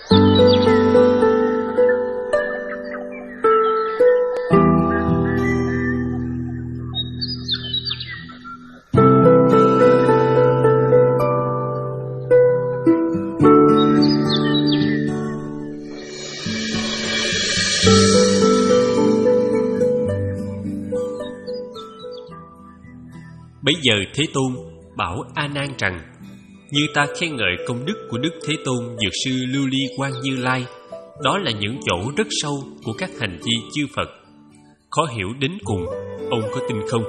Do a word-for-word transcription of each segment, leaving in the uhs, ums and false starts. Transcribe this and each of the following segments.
Bấy giờ Thế Tôn bảo A Nan rằng: như ta khen ngợi công đức của Đức Thế Tôn Dược Sư Lưu Ly Quang Như Lai, đó là những chỗ rất sâu của các hành vi chư Phật, khó hiểu đến cùng. Ông có tin không?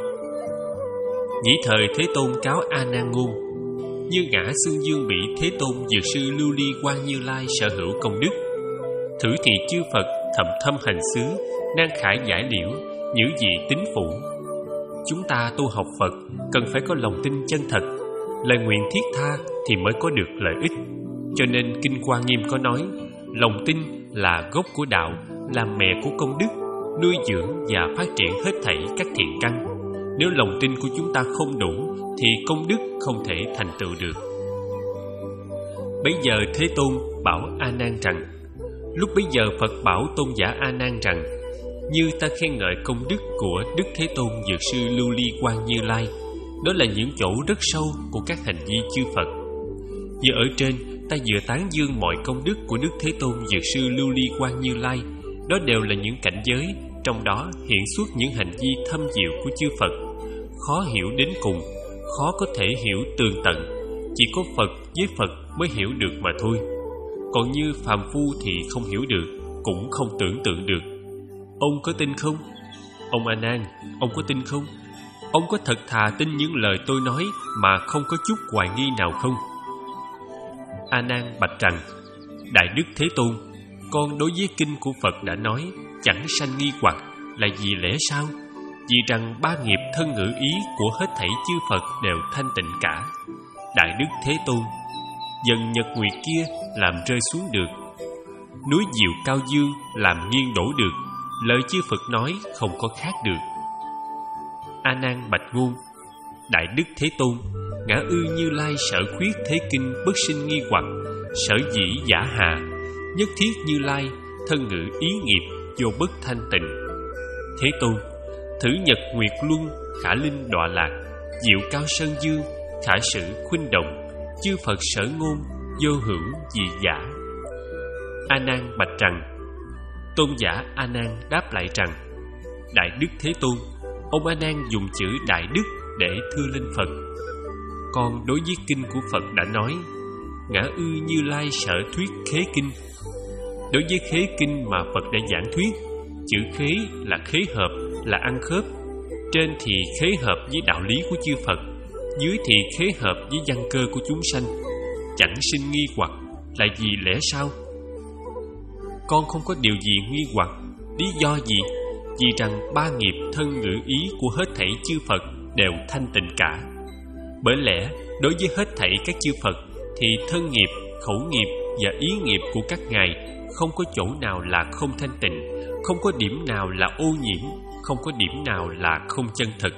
Nhĩ thời Thế Tôn cáo A Nan ngôn: như ngã xương dương bị Thế Tôn Dược Sư Lưu Ly Quang Như Lai sở hữu công đức, thử thì chư Phật thầm thâm hành xứ, nan khải giải liễu, nhữ dị tín phủ. Chúng ta tu học Phật cần phải có lòng tin chân thật, lời nguyện thiết tha thì mới có được lợi ích. Cho nên Kinh Hoa Nghiêm có nói: lòng tin là gốc của đạo, là mẹ của công đức, nuôi dưỡng và phát triển hết thảy các thiện căn. Nếu lòng tin của chúng ta không đủ thì công đức không thể thành tựu được. Bấy giờ Thế Tôn bảo A Nan rằng: lúc bấy giờ Phật bảo tôn giả A Nan rằng: như ta khen ngợi công đức của Đức Thế Tôn Dược Sư Lưu Ly Quang Như Lai, đó là những chỗ rất sâu của các hành vi chư Phật. Như ở trên, ta vừa tán dương mọi công đức của Đức Thế Tôn Dược Sư Lưu Ly Quang Như Lai, đó đều là những cảnh giới, trong đó hiện xuất những hành vi thâm diệu của chư Phật, khó hiểu đến cùng, khó có thể hiểu tường tận, chỉ có Phật với Phật mới hiểu được mà thôi. Còn như phàm phu thì không hiểu được, cũng không tưởng tượng được. Ông có tin không? Ông A Nan, ông có tin không? Ông có thật thà tin những lời tôi nói mà không có chút hoài nghi nào không? A Nan bạch rằng: Đại Đức Thế Tôn, con đối với kinh của Phật đã nói chẳng sanh nghi hoặc là vì lẽ sao? Vì rằng ba nghiệp thân ngữ ý của hết thảy chư Phật đều thanh tịnh cả. Đại Đức Thế Tôn, dần nhật nguyệt kia làm rơi xuống được, núi diệu cao dương làm nghiêng đổ được, lời chư Phật nói không có khác được. A Nan bạch ngôn: Đại Đức Thế Tôn, ngã ư Như Lai sở khuyết thế kinh bất sinh nghi hoặc, sở dĩ giả hạ, nhất thiết Như Lai thân ngữ ý nghiệp vô bất thanh tịnh. Thế Tôn, thử nhật nguyệt luân khả linh đọa lạc, diệu cao sơn dương khả sử khuynh động, chư Phật sở ngôn vô hữu dị giả. A Nan bạch rằng: Tôn giả A Nan đáp lại rằng: Đại Đức Thế Tôn, ông A Nan dùng chữ Đại Đức để thưa lên Phật. Còn đối với kinh của Phật đã nói: Ngã ư Như Lai sở thuyết khế kinh. Đối với khế kinh mà Phật đã giảng thuyết, chữ khế là khế hợp, là ăn khớp. Trên thì khế hợp với đạo lý của chư Phật, dưới thì khế hợp với văn cơ của chúng sanh, chẳng sinh nghi hoặc là vì lẽ sao? Con không có điều gì nghi hoặc. Lý do gì? Vì rằng ba nghiệp thân ngữ ý của hết thảy chư Phật đều thanh tịnh cả. Bởi lẽ đối với hết thảy các chư Phật thì thân nghiệp, khẩu nghiệp và ý nghiệp của các ngài không có chỗ nào là không thanh tịnh, không có điểm nào là ô nhiễm, không có điểm nào là không chân thực.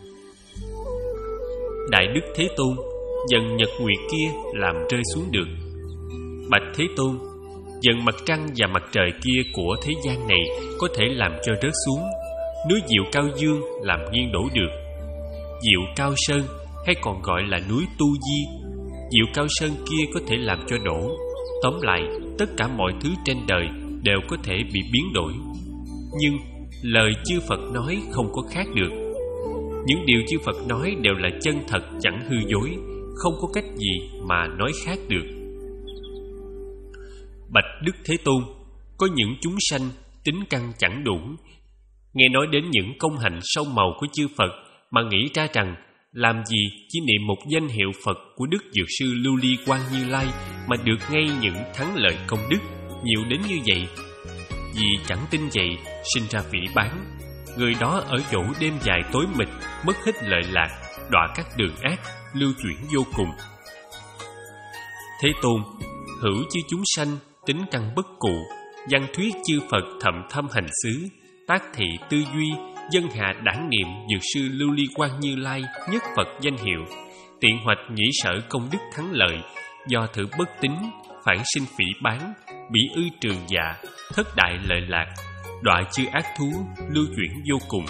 Đại Đức Thế Tôn, dần nhật nguyệt kia làm rơi xuống được. Bạch Thế Tôn, dần mặt trăng và mặt trời kia của thế gian này có thể làm cho rớt xuống, núi diệu cao dương làm nghiêng đổ được. Diệu cao sơn hay còn gọi là núi Tu Di, diệu cao sơn kia có thể làm cho đổ. Tóm lại, tất cả mọi thứ trên đời đều có thể bị biến đổi. Nhưng lời chư Phật nói không có khác được. Những điều chư Phật nói đều là chân thật chẳng hư dối, không có cách gì mà nói khác được. Bạch Đức Thế Tôn, có những chúng sanh tính căn chẳng đủ, nghe nói đến những công hành sâu màu của chư Phật mà nghĩ ra rằng làm gì chỉ niệm một danh hiệu Phật của Đức Dược Sư Lưu Ly Quang Như Lai mà được ngay những thắng lợi công đức nhiều đến như vậy. Vì chẳng tin vậy, sinh ra phỉ báng. Người đó ở chỗ đêm dài tối mịt, mất hết lợi lạc, đọa các đường ác, lưu chuyển vô cùng. Thế Tôn, hữu chư chúng sanh tính căn bất cụ, văn thuyết chư Phật thậm thâm hành xứ, tác thị tư duy, dân hạ đản niệm Dược Sư Lưu Ly Quang Như Lai nhất Phật danh hiệu, tiện hoạch nhĩ sở công đức thắng lợi, do thử bất tín phản sinh phỉ báng, bỉ ư trường dạ, thất đại lợi lạc, đọa chư ác thú, lưu chuyển vô cùng.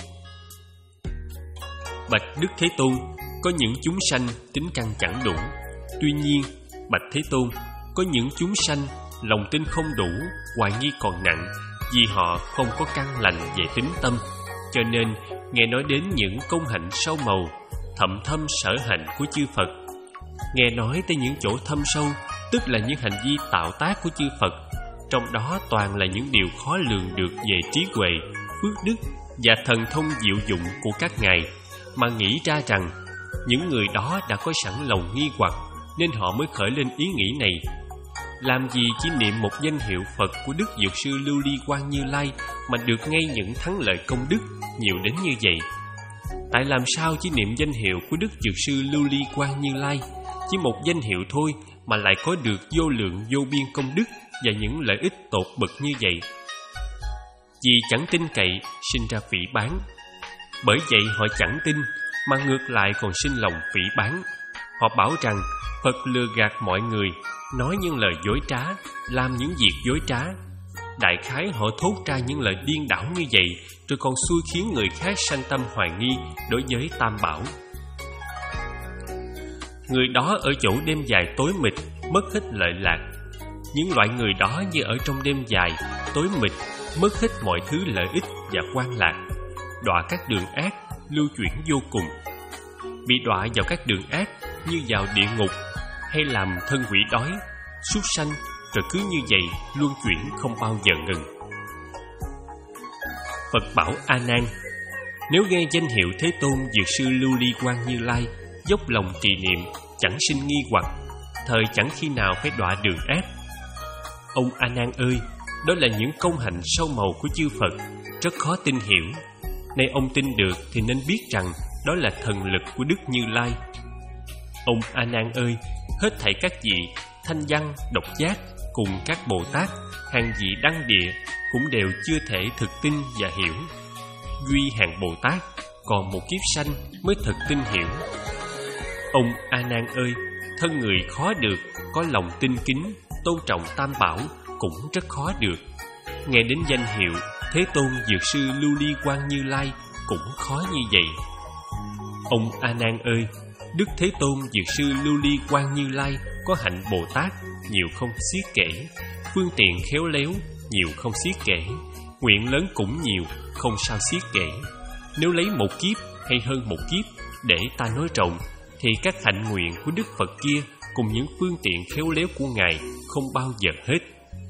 Bạch Đức Thế Tôn, có những chúng sanh tính căn chẳng đủ. Tuy nhiên, bạch Thế Tôn, có những chúng sanh lòng tin không đủ, hoài nghi còn nặng, vì họ không có căn lành về tính tâm, cho nên nghe nói đến những công hạnh sâu màu, thậm thâm sở hạnh của chư Phật. Nghe nói tới những chỗ thâm sâu, tức là những hành vi tạo tác của chư Phật, trong đó toàn là những điều khó lường được về trí huệ, phước đức và thần thông diệu dụng của các ngài, mà nghĩ ra rằng những người đó đã có sẵn lòng nghi hoặc, nên họ mới khởi lên ý nghĩ này. Làm gì chỉ niệm một danh hiệu Phật của Đức Dược Sư Lưu Ly Quang Như Lai mà được ngay những thắng lợi công đức nhiều đến như vậy? Tại làm sao chỉ niệm danh hiệu của Đức Dược Sư Lưu Ly Quang Như Lai, chỉ một danh hiệu thôi mà lại có được vô lượng vô biên công đức và những lợi ích tột bậc như vậy? Vì chẳng tin cậy sinh ra phỉ báng. Bởi vậy họ chẳng tin, mà ngược lại còn sinh lòng phỉ báng. Họ bảo rằng Phật lừa gạt mọi người, nói những lời dối trá, làm những việc dối trá. Đại khái họ thốt ra những lời điên đảo như vậy, rồi còn xui khiến người khác sanh tâm hoài nghi đối với Tam Bảo. Người đó ở chỗ đêm dài tối mịt, mất hết lợi lạc. Những loại người đó như ở trong đêm dài, tối mịt, mất hết mọi thứ lợi ích và quan lạc, đọa các đường ác, lưu chuyển vô cùng. Bị đọa vào các đường ác như vào địa ngục, hay làm thân quỷ đói, súc sanh, rồi cứ như vậy luân chuyển không bao giờ ngừng. Phật bảo A Nan, nếu nghe danh hiệu Thế Tôn Dược Sư Lưu Ly Quang Như Lai, dốc lòng trì niệm, chẳng sinh nghi hoặc, thời chẳng khi nào phải đọa đường ác. Ông A Nan ơi, đó là những công hạnh sâu màu của chư Phật, rất khó tin hiểu. Nay ông tin được thì nên biết rằng đó là thần lực của Đức Như Lai. Ông A Nan ơi, hết thảy các vị Thanh Văn, Độc Giác cùng các Bồ Tát, hàng vị Đăng Địa cũng đều chưa thể thực tin và hiểu. Duy hàng Bồ Tát còn một kiếp sanh mới thực tin hiểu. Ông A Nan ơi, thân người khó được, có lòng tin kính, tôn trọng Tam Bảo cũng rất khó được. Nghe đến danh hiệu Thế Tôn Dược Sư Lưu Ly Quang Như Lai cũng khó như vậy. Ông A Nan ơi, Đức Thế Tôn Dược Sư Lưu Ly Quang Như Lai có hạnh Bồ Tát nhiều không xiết kể, phương tiện khéo léo nhiều không xiết kể, nguyện lớn cũng nhiều không sao xiết kể. Nếu lấy một kiếp hay hơn một kiếp để ta nói rộng, thì các hạnh nguyện của Đức Phật kia cùng những phương tiện khéo léo của Ngài không bao giờ hết.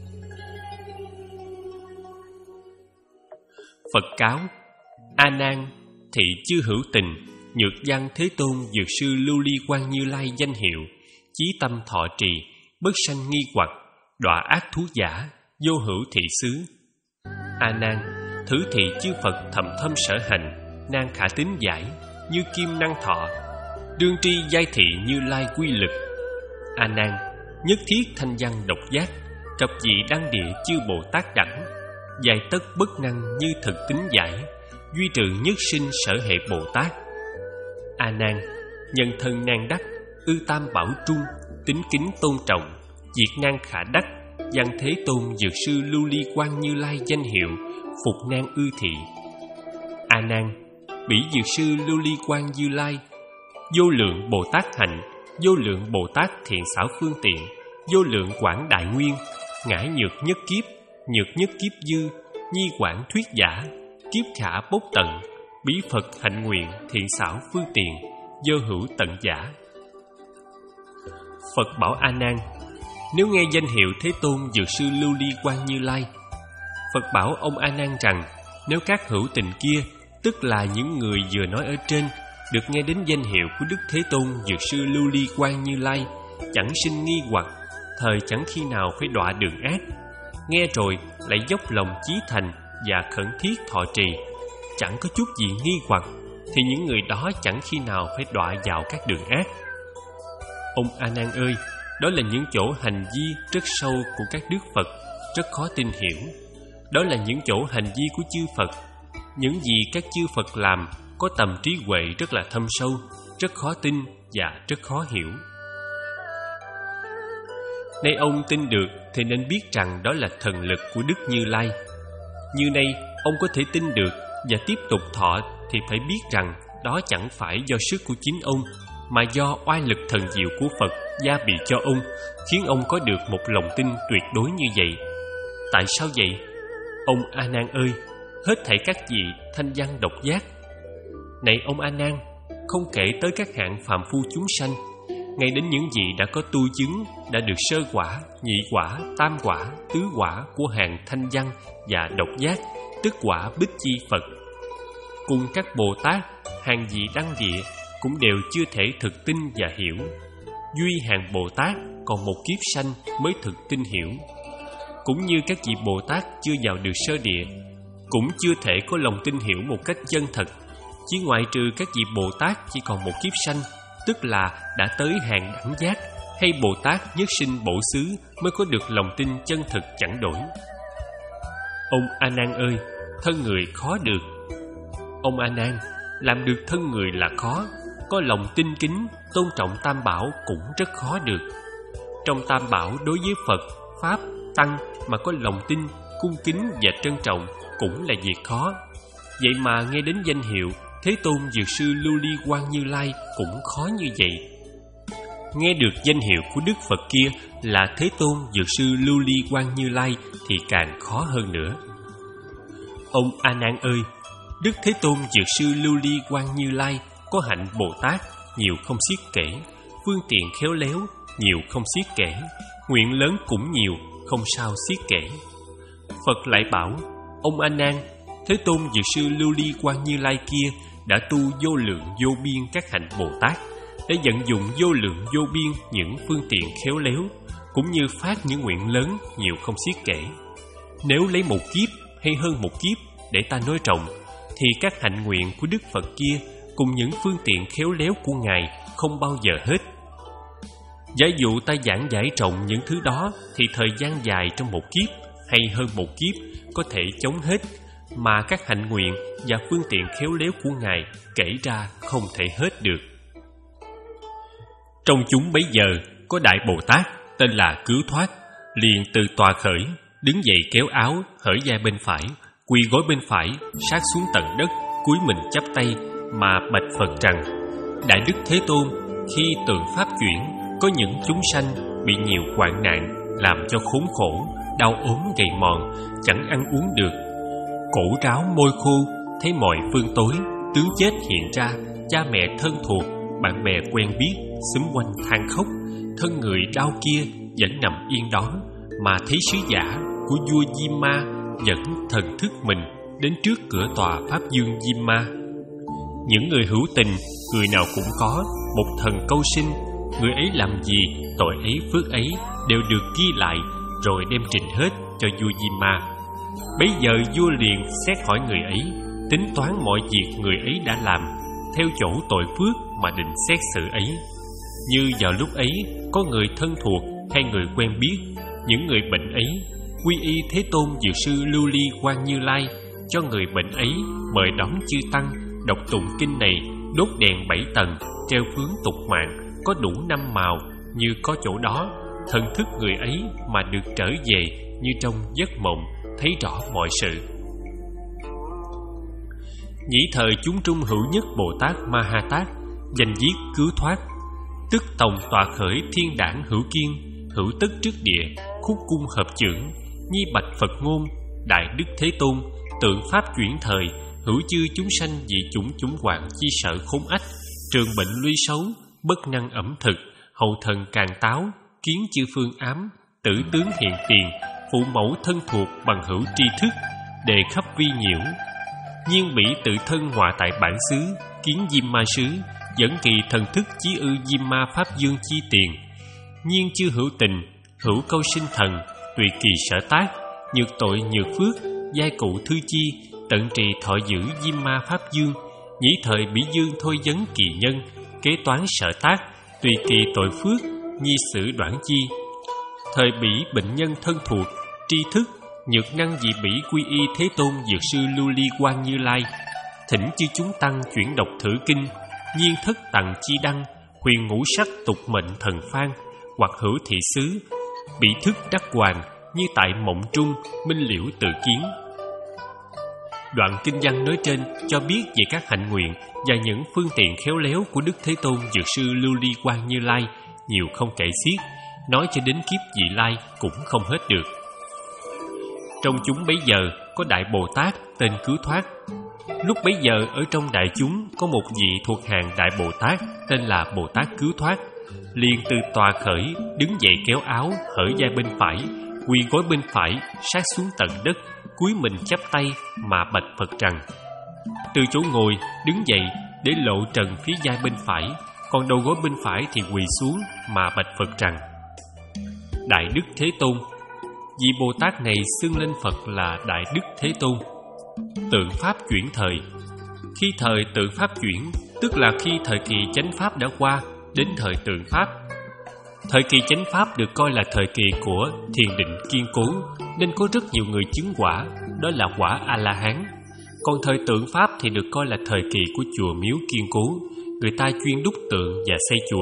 Phật cáo: A Nan, thị chư hữu tình, nhược văn Thế Tôn Dược Sư Lưu Ly Quang Như Lai danh hiệu, chí tâm thọ trì, bất sanh nghi hoặc, đọa ác thú giả, vô hữu thị xứ. A Nan, thử thị chư Phật thầm thâm sở hành, nan khả tín giải, như kim năng thọ, đương tri giai thị Như Lai quy lực. A Nan, nhất thiết thanh văn độc giác, cập dị đăng địa chư Bồ Tát đẳng, dài tất bất năng như thực tính giải, duy trừ nhất sinh sở hệ Bồ Tát. A Nan, nhân thân nan đắc, ư tam bảo trung, tính kính tôn trọng, diệt nan khả đắc, văn Thế Tôn Dược Sư Lưu Ly Quang Như Lai danh hiệu, phục nan ư thị. A Nan, bỉ Dược Sư Lưu Ly Quang Như Lai, vô lượng Bồ Tát hạnh, vô lượng Bồ Tát thiện xảo phương tiện, vô lượng quảng đại nguyên, ngãi nhược nhất kiếp, nhược nhất kiếp dư, nhi quảng thuyết giả, kiếp khả bốc tận, bí Phật hạnh nguyện thiện xảo phương tiện, vô hữu tận giả. Phật bảo A Nan, nếu nghe danh hiệu Thế Tôn Dược Sư Lưu Ly Quang Như Lai, Phật bảo ông A Nan rằng, nếu các hữu tình kia, tức là những người vừa nói ở trên, được nghe đến danh hiệu của Đức Thế Tôn Dược Sư Lưu Ly Quang Như Lai, chẳng sinh nghi hoặc, thời chẳng khi nào phải đọa đường ác. Nghe rồi lại dốc lòng chí thành và khẩn thiết thọ trì, chẳng có chút gì nghi hoặc, thì những người đó chẳng khi nào phải đọa vào các đường ác. Ông A Nan ơi, đó là những chỗ hành vi rất sâu của các đức Phật, rất khó tin hiểu. Đó là những chỗ hành vi của chư Phật. Những gì các chư Phật làm có tầm trí huệ rất là thâm sâu, rất khó tin và rất khó hiểu. Nay ông tin được thì nên biết rằng đó là thần lực của Đức Như Lai. Như nay ông có thể tin được và tiếp tục thọ thì phải biết rằng đó chẳng phải do sức của chính ông, mà do oai lực thần diệu của Phật gia bị cho ông, khiến ông có được một lòng tin tuyệt đối như vậy. Tại sao vậy? Ông A Nan ơi, hết thảy các vị thanh văn độc giác. Này ông A Nan, không kể tới các hạng phàm phu chúng sanh, ngay đến những vị đã có tu chứng, đã được sơ quả, nhị quả, tam quả, tứ quả của hàng thanh văn và độc giác, tức quả Bích Chi Phật, cùng các Bồ Tát, hàng vị đăng địa cũng đều chưa thể thực tin và hiểu. Duy hàng Bồ Tát còn một kiếp sanh mới thực tin hiểu. Cũng như các vị Bồ Tát chưa vào được sơ địa, cũng chưa thể có lòng tin hiểu một cách chân thật. Chỉ ngoại trừ các vị Bồ Tát chỉ còn một kiếp sanh, tức là đã tới hàng đẳng giác, hay Bồ Tát nhất sinh bổ xứ mới có được lòng tin chân thực chẳng đổi. Ông A Nan ơi, thân người khó được. Ông A Nan, làm được thân người là khó, có lòng tin kính, tôn trọng Tam Bảo cũng rất khó được. Trong Tam Bảo đối với Phật, Pháp, Tăng mà có lòng tin, cung kính và trân trọng cũng là việc khó. Vậy mà nghe đến danh hiệu Thế Tôn Dược Sư Lưu Ly Quang Như Lai cũng khó như vậy. Nghe được danh hiệu của Đức Phật kia là Thế Tôn Dược Sư Lưu Ly Quang Như Lai thì càng khó hơn nữa. Ông A Nan ơi, Đức Thế Tôn Dược Sư Lưu Ly Quang Như Lai có hạnh Bồ Tát nhiều không xiết kể, phương tiện khéo léo nhiều không xiết kể, nguyện lớn cũng nhiều không sao xiết kể. Phật lại bảo: ông A Nan, Thế Tôn Dược Sư Lưu Ly Quang Như Lai kia đã tu vô lượng vô biên các hạnh Bồ Tát, để vận dụng vô lượng vô biên những phương tiện khéo léo, cũng như phát những nguyện lớn nhiều không xiết kể. Nếu lấy một kiếp hay hơn một kiếp để ta nói rộng, thì các hạnh nguyện của Đức Phật kia cùng những phương tiện khéo léo của Ngài không bao giờ hết. Giả dụ ta giảng giải rộng những thứ đó, thì thời gian dài trong một kiếp hay hơn một kiếp có thể chống hết, mà các hạnh nguyện và phương tiện khéo léo của Ngài kể ra không thể hết được. Trong chúng bấy giờ có Đại Bồ Tát tên là Cứu Thoát, liền từ tòa khởi, đứng dậy kéo áo, hở vai bên phải, quỳ gối bên phải, sát xuống tận đất, cúi mình chắp tay mà bạch Phật rằng: Đại Đức Thế Tôn, khi tượng pháp chuyển, có những chúng sanh bị nhiều hoạn nạn, làm cho khốn khổ, đau ốm gầy mòn, chẳng ăn uống được, cổ ráo môi khô, thấy mọi phương tối, tướng chết hiện ra, cha mẹ thân thuộc, bạn bè quen biết xúm quanh than khóc, thân người đau kia vẫn nằm yên đó, mà thấy sứ giả của vua Diêm Ma dẫn thần thức mình đến trước cửa tòa Pháp Dương Diêm Ma. Những người hữu tình, người nào cũng có một thần câu sinh, người ấy làm gì, tội ấy phước ấy đều được ghi lại, rồi đem trình hết cho vua Diêm Ma. Bấy giờ vua liền xét hỏi người ấy, tính toán mọi việc người ấy đã làm, theo chỗ tội phước mà định xét xử ấy. Như vào lúc ấy có người thân thuộc hay người quen biết, những người bệnh ấy quy y Thế Tôn Dược Sư Lưu Ly Quang Như Lai, cho người bệnh ấy mời đón chư tăng, đọc tụng kinh này, đốt đèn bảy tầng, treo phướng tục mạng, có đủ năm màu. Như có chỗ đó, thần thức người ấy mà được trở về như trong giấc mộng, thấy rõ mọi sự. Nhĩ thời chúng trung hữu nhất Bồ Tát Ma Ha Tát, danh viết Cứu Thoát, tức tòng tọa khởi thiên đảng hữu kiên, hữu tất trước địa, khúc cung hợp chưởng, nhi bạch Phật ngôn: Đại Đức Thế Tôn, tượng pháp chuyển thời, hữu chư chúng sanh dị chủng chủng hoạn chi sợ khốn ách, trường bệnh luy xấu, bất năng ẩm thực, hậu thần càng táo, kiến chư phương ám, tử tướng hiện tiền, phụ mẫu thân thuộc bằng hữu tri thức, đề khắp vi nhiễu. Nhiên bỉ tự thân hòa tại bản xứ, kiến Diêm Ma xứ, dẫn kỳ thần thức chí ư Diêm Ma Pháp Dương chi tiền. Nhiên chư hữu tình, hữu câu sinh thần, tùy kỳ sở tác, nhược tội nhược phước, giai cụ thư chi, tận trì thọ giữ Diêm Ma Pháp Dương. Nhĩ thời bỉ dương thôi vấn kỳ nhân, kế toán sở tác, tùy kỳ tội phước, nhi sử đoạn chi. Thời bỉ bệnh nhân thân thuộc, tri thức, nhược năng dị bỉ quy y Thế Tôn Dược Sư Lưu Ly Quang Như Lai, thỉnh chư chúng tăng chuyển đọc thử kinh, nhiên thất tặng chi đăng, huyền ngũ sắc tục mệnh thần phan, hoặc hữu thị xứ, bị thức đắc hoàng, như tại mộng trung, minh liễu tự kiến. Đoạn kinh văn nói trên cho biết về các hạnh nguyện và những phương tiện khéo léo của Đức Thế Tôn Dược Sư Lưu Ly Quang Như Lai nhiều không kể xiết, nói cho đến kiếp vị lai cũng không hết được. Trong chúng bấy giờ có Đại Bồ Tát tên Cứu Thoát. Lúc bấy giờ ở trong đại chúng có một vị thuộc hàng Đại Bồ Tát tên là Bồ Tát Cứu Thoát, liền từ tòa khởi đứng dậy kéo áo hở vai bên phải, quỳ gối bên phải sát xuống tận đất, cúi mình chắp tay mà bạch Phật rằng: từ chỗ ngồi đứng dậy để lộ trần phía vai bên phải, còn đầu gối bên phải thì quỳ xuống mà bạch Phật rằng: Đại Đức Thế Tôn. Vị Bồ Tát này xưng lên Phật là Đại Đức Thế Tôn. Tượng pháp chuyển thời. Khi thời tượng pháp chuyển, tức là khi thời kỳ chánh pháp đã qua, đến thời tượng pháp. Thời kỳ chánh pháp được coi là thời kỳ của thiền định kiên cố, nên có rất nhiều người chứng quả, đó là quả A-la-hán. Còn thời tượng pháp thì được coi là thời kỳ của chùa miếu kiên cố, người ta chuyên đúc tượng và xây chùa.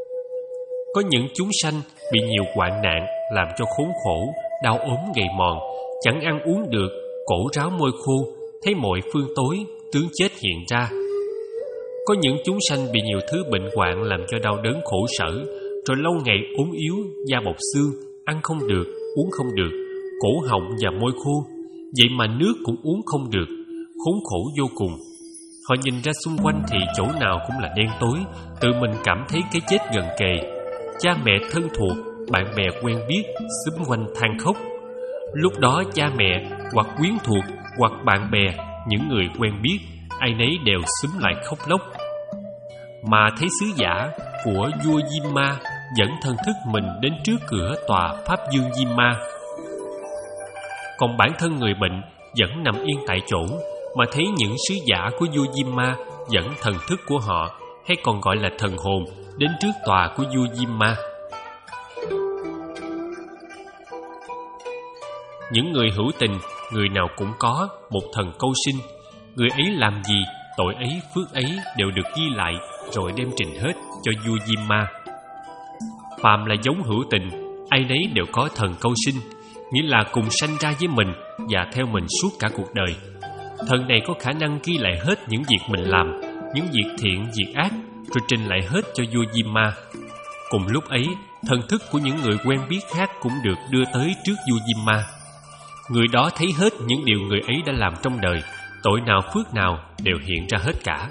Có những chúng sanh bị nhiều hoạn nạn làm cho khốn khổ, đau ốm gầy mòn, chẳng ăn uống được, cổ ráo môi khô, thấy mọi phương tối, tướng chết hiện ra. Có những chúng sanh bị nhiều thứ bệnh hoạn làm cho đau đớn khổ sở, rồi lâu ngày ốm yếu, da bọc xương, ăn không được, uống không được, cổ họng và môi khô, vậy mà nước cũng uống không được, khốn khổ vô cùng. Họ nhìn ra xung quanh thì chỗ nào cũng là đen tối, tự mình cảm thấy cái chết gần kề. Cha mẹ thân thuộc, bạn bè quen biết xúm quanh than khóc. Lúc đó cha mẹ hoặc quyến thuộc hoặc bạn bè, những người quen biết, ai nấy đều xúm lại khóc lóc. Mà thấy sứ giả của vua Diêm Ma dẫn thân thức mình đến trước cửa tòa Pháp Dương Diêm Ma. Còn bản thân người bệnh vẫn nằm yên tại chỗ, mà thấy những sứ giả của vua Diêm Ma dẫn thần thức của họ, hay còn gọi là thần hồn, đến trước tòa của vua Diêm Ma. Những người hữu tình, người nào cũng có một thần câu sinh. Người ấy làm gì, tội ấy, phước ấy đều được ghi lại, rồi đem trình hết cho vua Diêm Ma. Phàm là giống hữu tình, ai nấy đều có thần câu sinh, nghĩa là cùng sanh ra với mình và theo mình suốt cả cuộc đời. Thần này có khả năng ghi lại hết những việc mình làm, những việc thiện, việc ác, rồi trình lại hết cho vua Diêm Ma. Cùng lúc ấy, thần thức của những người quen biết khác cũng được đưa tới trước vua Diêm Ma. Người đó thấy hết những điều người ấy đã làm trong đời, tội nào phước nào đều hiện ra hết cả.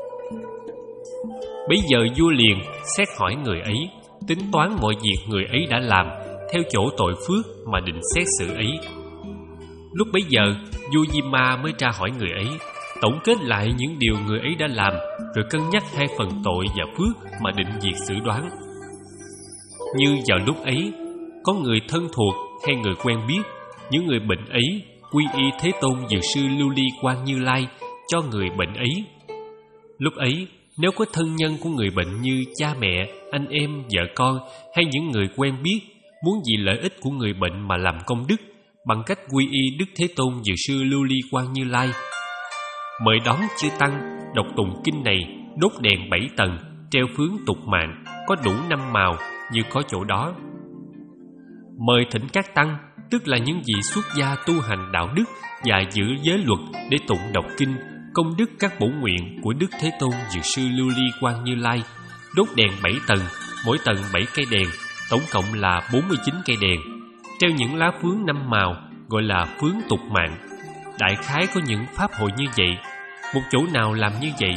Bấy giờ vua liền xét hỏi người ấy, tính toán mọi việc người ấy đã làm, theo chỗ tội phước mà định xét xử ấy. Lúc bấy giờ, vua Diêm Ma mới tra hỏi người ấy, tổng kết lại những điều người ấy đã làm, rồi cân nhắc hai phần tội và phước mà định việc xử đoán. Như vào lúc ấy, có người thân thuộc hay người quen biết, những người bệnh ấy quy y Thế Tôn Dược Sư Lưu Ly Quang Như Lai cho người bệnh ấy. Lúc ấy, nếu có thân nhân của người bệnh như cha mẹ, anh em, vợ con hay những người quen biết muốn vì lợi ích của người bệnh mà làm công đức bằng cách quy y Đức Thế Tôn Dược Sư Lưu Ly Quang Như Lai, mời đón chư tăng, đọc tụng kinh này, đốt đèn bảy tầng, treo phướng tục mạng, có đủ năm màu như có chỗ đó. Mời thỉnh các tăng, tức là những vị xuất gia tu hành đạo đức và giữ giới luật để tụng đọc kinh, công đức các bổ nguyện của Đức Thế Tôn Dược Sư Lưu Ly Quang Như Lai, đốt đèn bảy tầng, mỗi tầng bảy cây đèn, tổng cộng là bốn mươi chín cây đèn, treo những lá phướng năm màu gọi là phướng tục mạng. Đại khái có những pháp hội như vậy, một chỗ nào làm như vậy.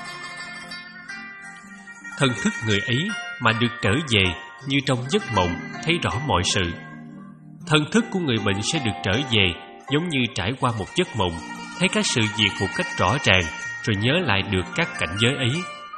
Thân thức người ấy mà được trở về như trong giấc mộng, thấy rõ mọi sự. Thân thức của người bệnh sẽ được trở về giống như trải qua một giấc mộng, thấy các sự việc một cách rõ ràng, rồi nhớ lại được các cảnh giới ấy.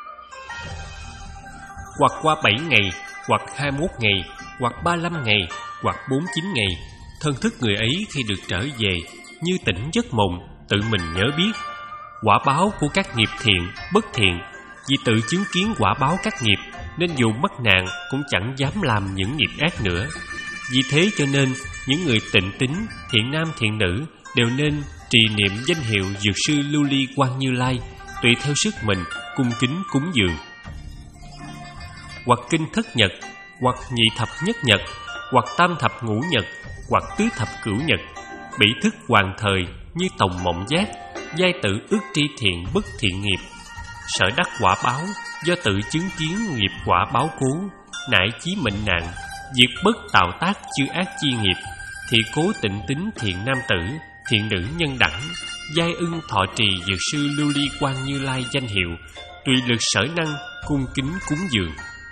Hoặc qua bảy ngày, hoặc hai mươi mốt ngày, hoặc ba mươi lăm ngày, hoặc bốn mươi chín ngày, thân thức người ấy khi được trở về như tỉnh giấc mộng, tự mình nhớ biết quả báo của các nghiệp thiện, bất thiện. Vì tự chứng kiến quả báo các nghiệp, nên dù mắc nạn cũng chẳng dám làm những nghiệp ác nữa. Vì thế cho nên, những người tịnh tín, thiện nam thiện nữ đều nên trì niệm danh hiệu Dược Sư Lưu Ly Quang Như Lai, tùy theo sức mình, cung kính cúng dường. Hoặc kinh thất nhật, hoặc nhị thập nhất nhật, hoặc tam thập ngũ nhật, hoặc tứ thập cửu nhật, bỉ thức hoàng thời như tòng mộng giác, giai tự ức tri thiện bất thiện nghiệp. Sở đắc quả báo do tự chứng kiến nghiệp quả báo cố, nại chí mệnh nạn, diệt bất tạo tác chư ác chi nghiệp. Thì cố tịnh tín thiện nam tử, thiện nữ nhân đẳng, giai ưng thọ trì dược sư Lưu Ly Quang Như Lai danh hiệu, tùy lực sở năng cung kính cúng dường.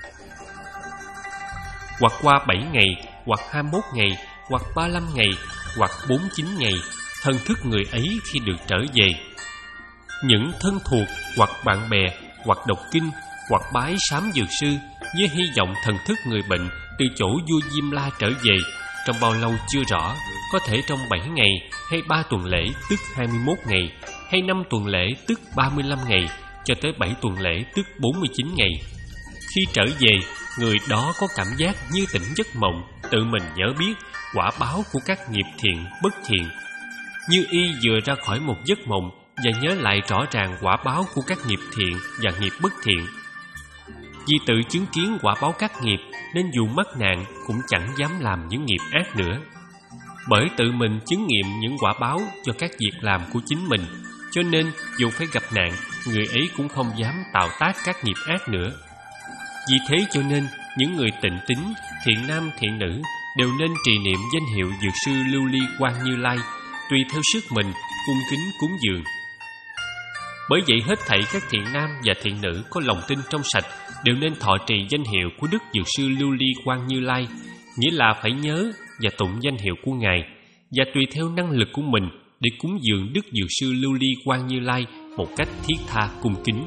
Hoặc qua bảy ngày, hoặc hai mươi mốt ngày, hoặc ba mươi lăm ngày, hoặc bốn mươi chín ngày, thân thức người ấy khi được trở về. Những thân thuộc hoặc bạn bè, hoặc đọc kinh, hoặc bái sám dược sư, với hy vọng thần thức người bệnh từ chỗ vua Diêm La trở về trong bao lâu chưa rõ, có thể trong bảy ngày, hay ba tuần lễ tức hai mươi mốt ngày, hay năm tuần lễ tức ba mươi lăm ngày, cho tới bảy tuần lễ tức bốn mươi chín ngày. Khi trở về, người đó có cảm giác như tỉnh giấc mộng, tự mình nhớ biết quả báo của các nghiệp thiện bất thiện, như y vừa ra khỏi một giấc mộng và nhớ lại rõ ràng quả báo của các nghiệp thiện và nghiệp bất thiện. Vì tự chứng kiến quả báo các nghiệp nên dù mắc nạn cũng chẳng dám làm những nghiệp ác nữa. Bởi tự mình chứng nghiệm những quả báo cho các việc làm của chính mình, cho nên dù phải gặp nạn, người ấy cũng không dám tạo tác các nghiệp ác nữa. Vì thế cho nên những người tịnh tín, thiện nam thiện nữ đều nên trì niệm danh hiệu dược sư Lưu Ly Quang Như Lai, tùy theo sức mình cung kính cúng dường. Bởi vậy hết thảy các thiện nam và thiện nữ có lòng tin trong sạch đều nên thọ trì danh hiệu của Đức Dược sư Lưu Ly Quang Như Lai, nghĩa là phải nhớ và tụng danh hiệu của Ngài, và tùy theo năng lực của mình để cúng dường Đức Dược sư Lưu Ly Quang Như Lai một cách thiết tha cung kính.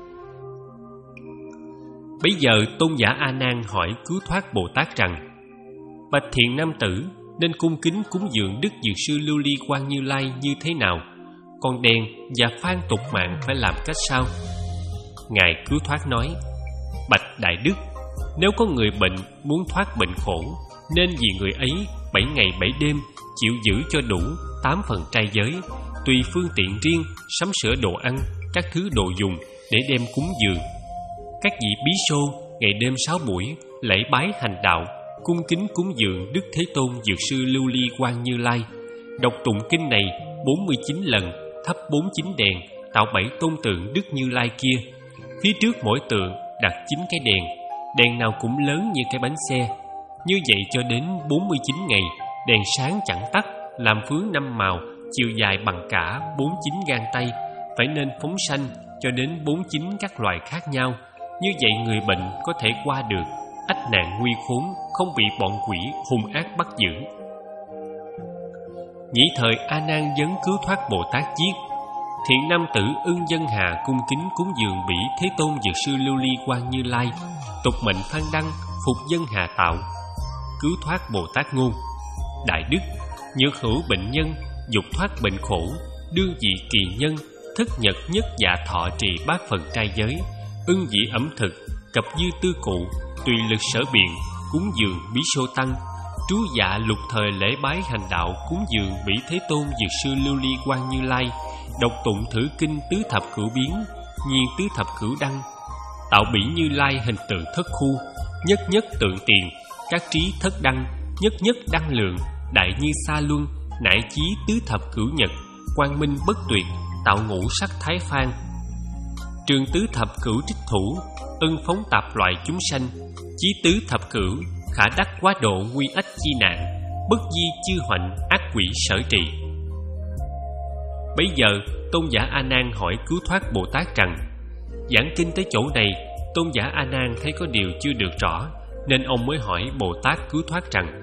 Bấy giờ Tôn giả A Nan hỏi Cứu Thoát Bồ Tát rằng: Bạch thiện nam tử, nên cung kính cúng dường Đức Dược sư Lưu Ly Quang Như Lai như thế nào? Còn đèn và phan tục mạng phải làm cách sao? Ngài Cứu Thoát nói: Bạch đại đức, nếu có người bệnh muốn thoát bệnh khổ, nên vì người ấy bảy ngày bảy đêm chịu giữ cho đủ tám phần trai giới, tùy phương tiện riêng sắm sửa đồ ăn, các thứ đồ dùng để đem cúng dường. Các vị bí xô ngày đêm sáu buổi lễ bái hành đạo, cung kính cúng dường Đức Thế Tôn Dược sư Lưu Ly Quang Như Lai, đọc tụng kinh này bốn mươi chín lần, thắp bốn mươi chín đèn, tạo bảy tôn tượng Đức Như Lai kia. Phía trước mỗi tượng đặt chín cái đèn, đèn nào cũng lớn như cái bánh xe. Như vậy cho đến bốn mươi chín ngày, đèn sáng chẳng tắt, làm phướng năm màu, chiều dài bằng cả bốn mươi chín gang tay, phải nên phóng sanh cho đến bốn mươi chín các loài khác nhau. Như vậy người bệnh có thể qua được ách nạn nguy khốn, không bị bọn quỷ hung ác bắt giữ. Nhĩ thời A Nan vấn Cứu Thoát Bồ Tát viết: Thiện nam tử ưng dân hà cung kính cúng dường bỉ Thế Tôn Dược sư Lưu Ly Quang Như Lai, tục mệnh phan đăng, phục dân hà tạo. Cứu Thoát Bồ Tát ngôn: Đại đức, nhược hữu bệnh nhân, dục thoát bệnh khổ, đương dị kỳ nhân, thất nhật nhất dạ thọ trì bát phần trai giới, ưng dị ẩm thực, cập dư tư cụ, tùy lực sở biện, cúng dường bí xô tăng, trú dạ lục thời lễ bái hành đạo, cúng dường bỉ Thế Tôn Dược sư Lưu Ly Quang Như Lai, đọc tụng thử kinh tứ thập cửu biến, nhiên tứ thập cửu đăng, tạo bỉ Như Lai hình tượng thất khu, nhất nhất tượng tiền, các trí thất đăng, nhất nhất đăng lượng, đại như sa luân, nải chí tứ thập cửu nhật, quang minh bất tuyệt, tạo ngũ sắc thái phan, trường tứ thập cửu trích thủ, ưng phóng tạp loại chúng sanh, chí tứ thập cửu, khả đắc quá độ nguy ách chi nạn, bất di chư hoạnh ác quỷ sở trì. Bấy giờ Tôn giả A Nan hỏi Cứu Thoát Bồ Tát rằng: Giảng kinh tới chỗ này, Tôn giả A Nan thấy có điều chưa được rõ, nên ông mới hỏi Bồ Tát Cứu Thoát rằng: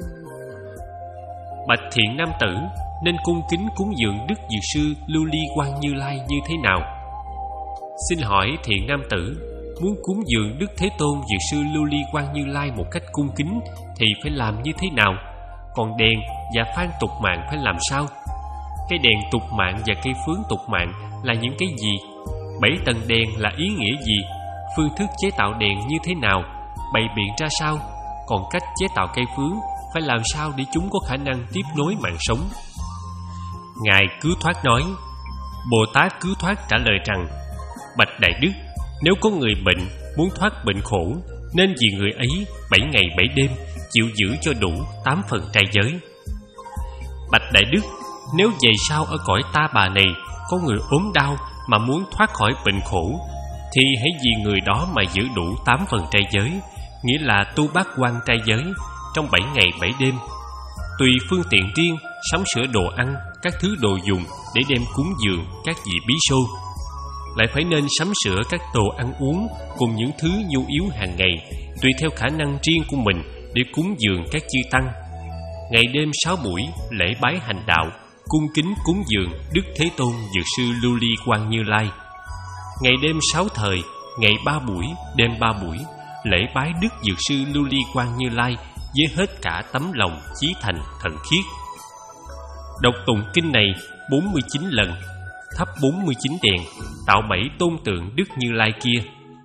Bạch thiện nam tử, nên cung kính cúng dường Đức Dược sư Lưu Ly Quang Như Lai như thế nào? Xin hỏi thiện nam tử, muốn cúng dường Đức Thế Tôn Dược sư Lưu Ly Quang Như Lai một cách cung kính thì phải làm như thế nào? Còn đèn và phan tục mạng phải làm sao? Cây đèn tục mạng và cây phướng tục mạng là những cái gì? Bảy tầng đèn là ý nghĩa gì? Phương thức chế tạo đèn như thế nào? Bày biện ra sao? Còn cách chế tạo cây phướng phải làm sao để chúng có khả năng tiếp nối mạng sống? Ngài Cứu Thoát nói: Bồ Tát Cứu Thoát trả lời rằng: Bạch đại đức, nếu có người bệnh muốn thoát bệnh khổ, nên vì người ấy bảy ngày bảy đêm chịu giữ cho đủ tám phần trai giới. Bạch Đại Đức, nếu về sau ở cõi Ta Bà này có người ốm đau mà muốn thoát khỏi bệnh khổ, thì hãy vì người đó mà giữ đủ tám phần trai giới, nghĩa là tu bát quan trai giới trong bảy ngày bảy đêm. Tùy phương tiện riêng sắm sửa đồ ăn, các thứ đồ dùng để đem cúng dường các vị bí xô. Lại phải nên sắm sửa các đồ ăn uống cùng những thứ nhu yếu hàng ngày, tùy theo khả năng riêng của mình để cúng dường các chư tăng. Ngày đêm sáu buổi lễ bái hành đạo, cung kính cúng dường Đức Thế Tôn Dược Sư Lưu Ly Quang Như Lai. Ngày đêm sáu thời, ngày ba buổi, đêm ba buổi lễ bái Đức Dược Sư Lưu Ly Quang Như Lai với hết cả tấm lòng chí thành thần khiết. Đọc tụng kinh này bốn mươi chín lần, thắp bốn mươi chín đèn, tạo bảy tôn tượng Đức Như Lai kia.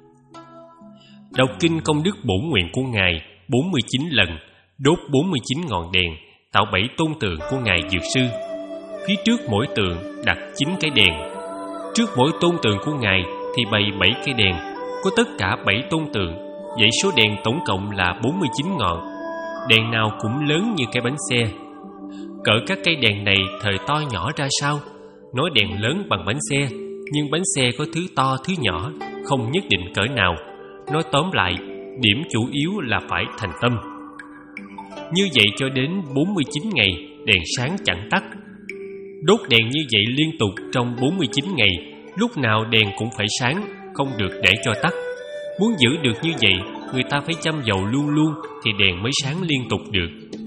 Đọc kinh công đức bổn nguyện của Ngài bốn mươi chín lần, đốt bốn mươi chín ngọn đèn, tạo bảy tôn tượng của Ngài Dược Sư. Phía trước mỗi tượng đặt chín cái đèn. Trước mỗi tôn tượng của Ngài thì bày bảy cái đèn, có tất cả bảy tôn tượng. Vậy số đèn tổng cộng là bốn mươi chín ngọn. Đèn nào cũng lớn như cái bánh xe. Cỡ các cây đèn này thời to nhỏ ra sao? Nói đèn lớn bằng bánh xe, nhưng bánh xe có thứ to thứ nhỏ, không nhất định cỡ nào. Nói tóm lại, điểm chủ yếu là phải thành tâm. Như vậy cho đến bốn mươi chín ngày, đèn sáng chẳng tắt. Đốt đèn như vậy liên tục trong bốn mươi chín ngày, lúc nào đèn cũng phải sáng, không được để cho tắt. Muốn giữ được như vậy, người ta phải châm dầu luôn luôn thì đèn mới sáng liên tục được.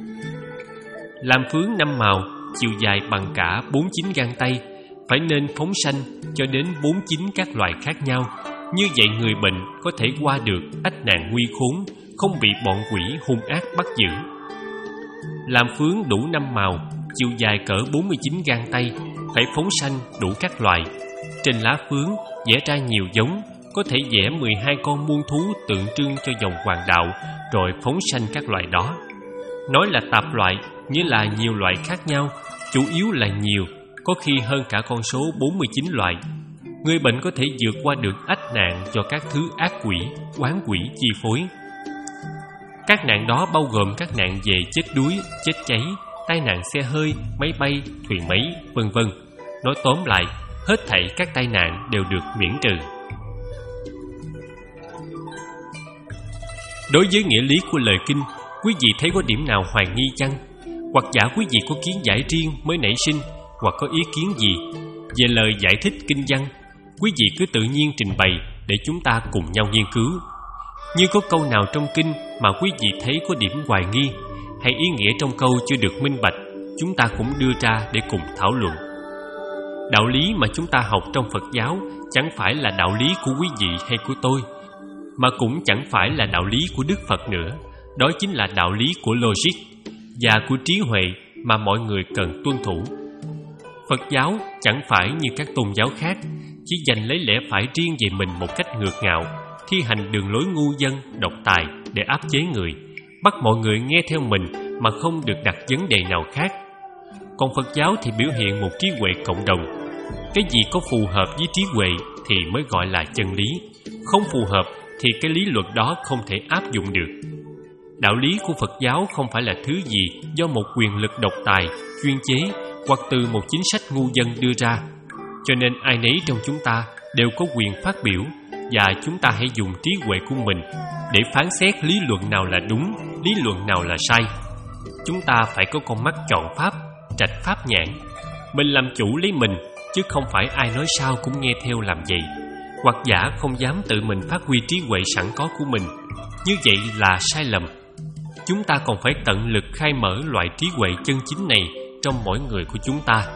Làm phướng năm màu, chiều dài bằng cả bốn chín gang tay, phải nên phóng sanh cho đến bốn chín các loại khác nhau. Như vậy người bệnh có thể qua được ách nạn nguy khốn, không bị bọn quỷ hung ác bắt giữ. Làm phướng đủ năm màu, chiều dài cỡ bốn mươi chín gang tay, phải phóng sanh đủ các loại. Trên lá phướng vẽ ra nhiều giống, có thể vẽ mười hai con muôn thú tượng trưng cho dòng hoàng đạo, rồi phóng sanh các loại đó. Nói là tạp loại, nghĩa là nhiều loại khác nhau, chủ yếu là nhiều, có khi hơn cả con số bốn mươi chín loại. Người bệnh có thể vượt qua được ách nạn do các thứ ác quỷ, oán quỷ chi phối. Các nạn đó bao gồm các nạn về chết đuối, chết cháy, tai nạn xe hơi, máy bay, thuyền máy, vân vân. Nói tóm lại, hết thảy các tai nạn đều được miễn trừ. Đối với nghĩa lý của lời kinh, quý vị thấy có điểm nào hoài nghi chăng? Hoặc giả quý vị có kiến giải riêng mới nảy sinh, hoặc có ý kiến gì về lời giải thích kinh văn, quý vị cứ tự nhiên trình bày để chúng ta cùng nhau nghiên cứu. Như có câu nào trong kinh mà quý vị thấy có điểm hoài nghi, hay ý nghĩa trong câu chưa được minh bạch, chúng ta cũng đưa ra để cùng thảo luận. Đạo lý mà chúng ta học trong Phật giáo chẳng phải là đạo lý của quý vị hay của tôi, mà cũng chẳng phải là đạo lý của Đức Phật nữa. Đó chính là đạo lý của logic và của trí huệ mà mọi người cần tuân thủ. Phật giáo chẳng phải như các tôn giáo khác, chỉ giành lấy lẽ phải riêng về mình một cách ngược ngạo, thi hành đường lối ngu dân, độc tài để áp chế người, bắt mọi người nghe theo mình mà không được đặt vấn đề nào khác. Còn Phật giáo thì biểu hiện một trí huệ cộng đồng. Cái gì có phù hợp với trí huệ thì mới gọi là chân lý, không phù hợp thì cái lý luận đó không thể áp dụng được. Đạo lý của Phật giáo không phải là thứ gì do một quyền lực độc tài, chuyên chế hoặc từ một chính sách ngu dân đưa ra. Cho nên ai nấy trong chúng ta đều có quyền phát biểu, và chúng ta hãy dùng trí huệ của mình để phán xét lý luận nào là đúng, lý luận nào là sai. Chúng ta phải có con mắt chọn pháp, trạch pháp nhãn. Mình làm chủ lấy mình, chứ không phải ai nói sao cũng nghe theo làm vậy. Hoặc giả không dám tự mình phát huy trí huệ sẵn có của mình. Như vậy là sai lầm. Chúng ta còn phải tận lực khai mở loại trí huệ chân chính này trong mỗi người của chúng ta.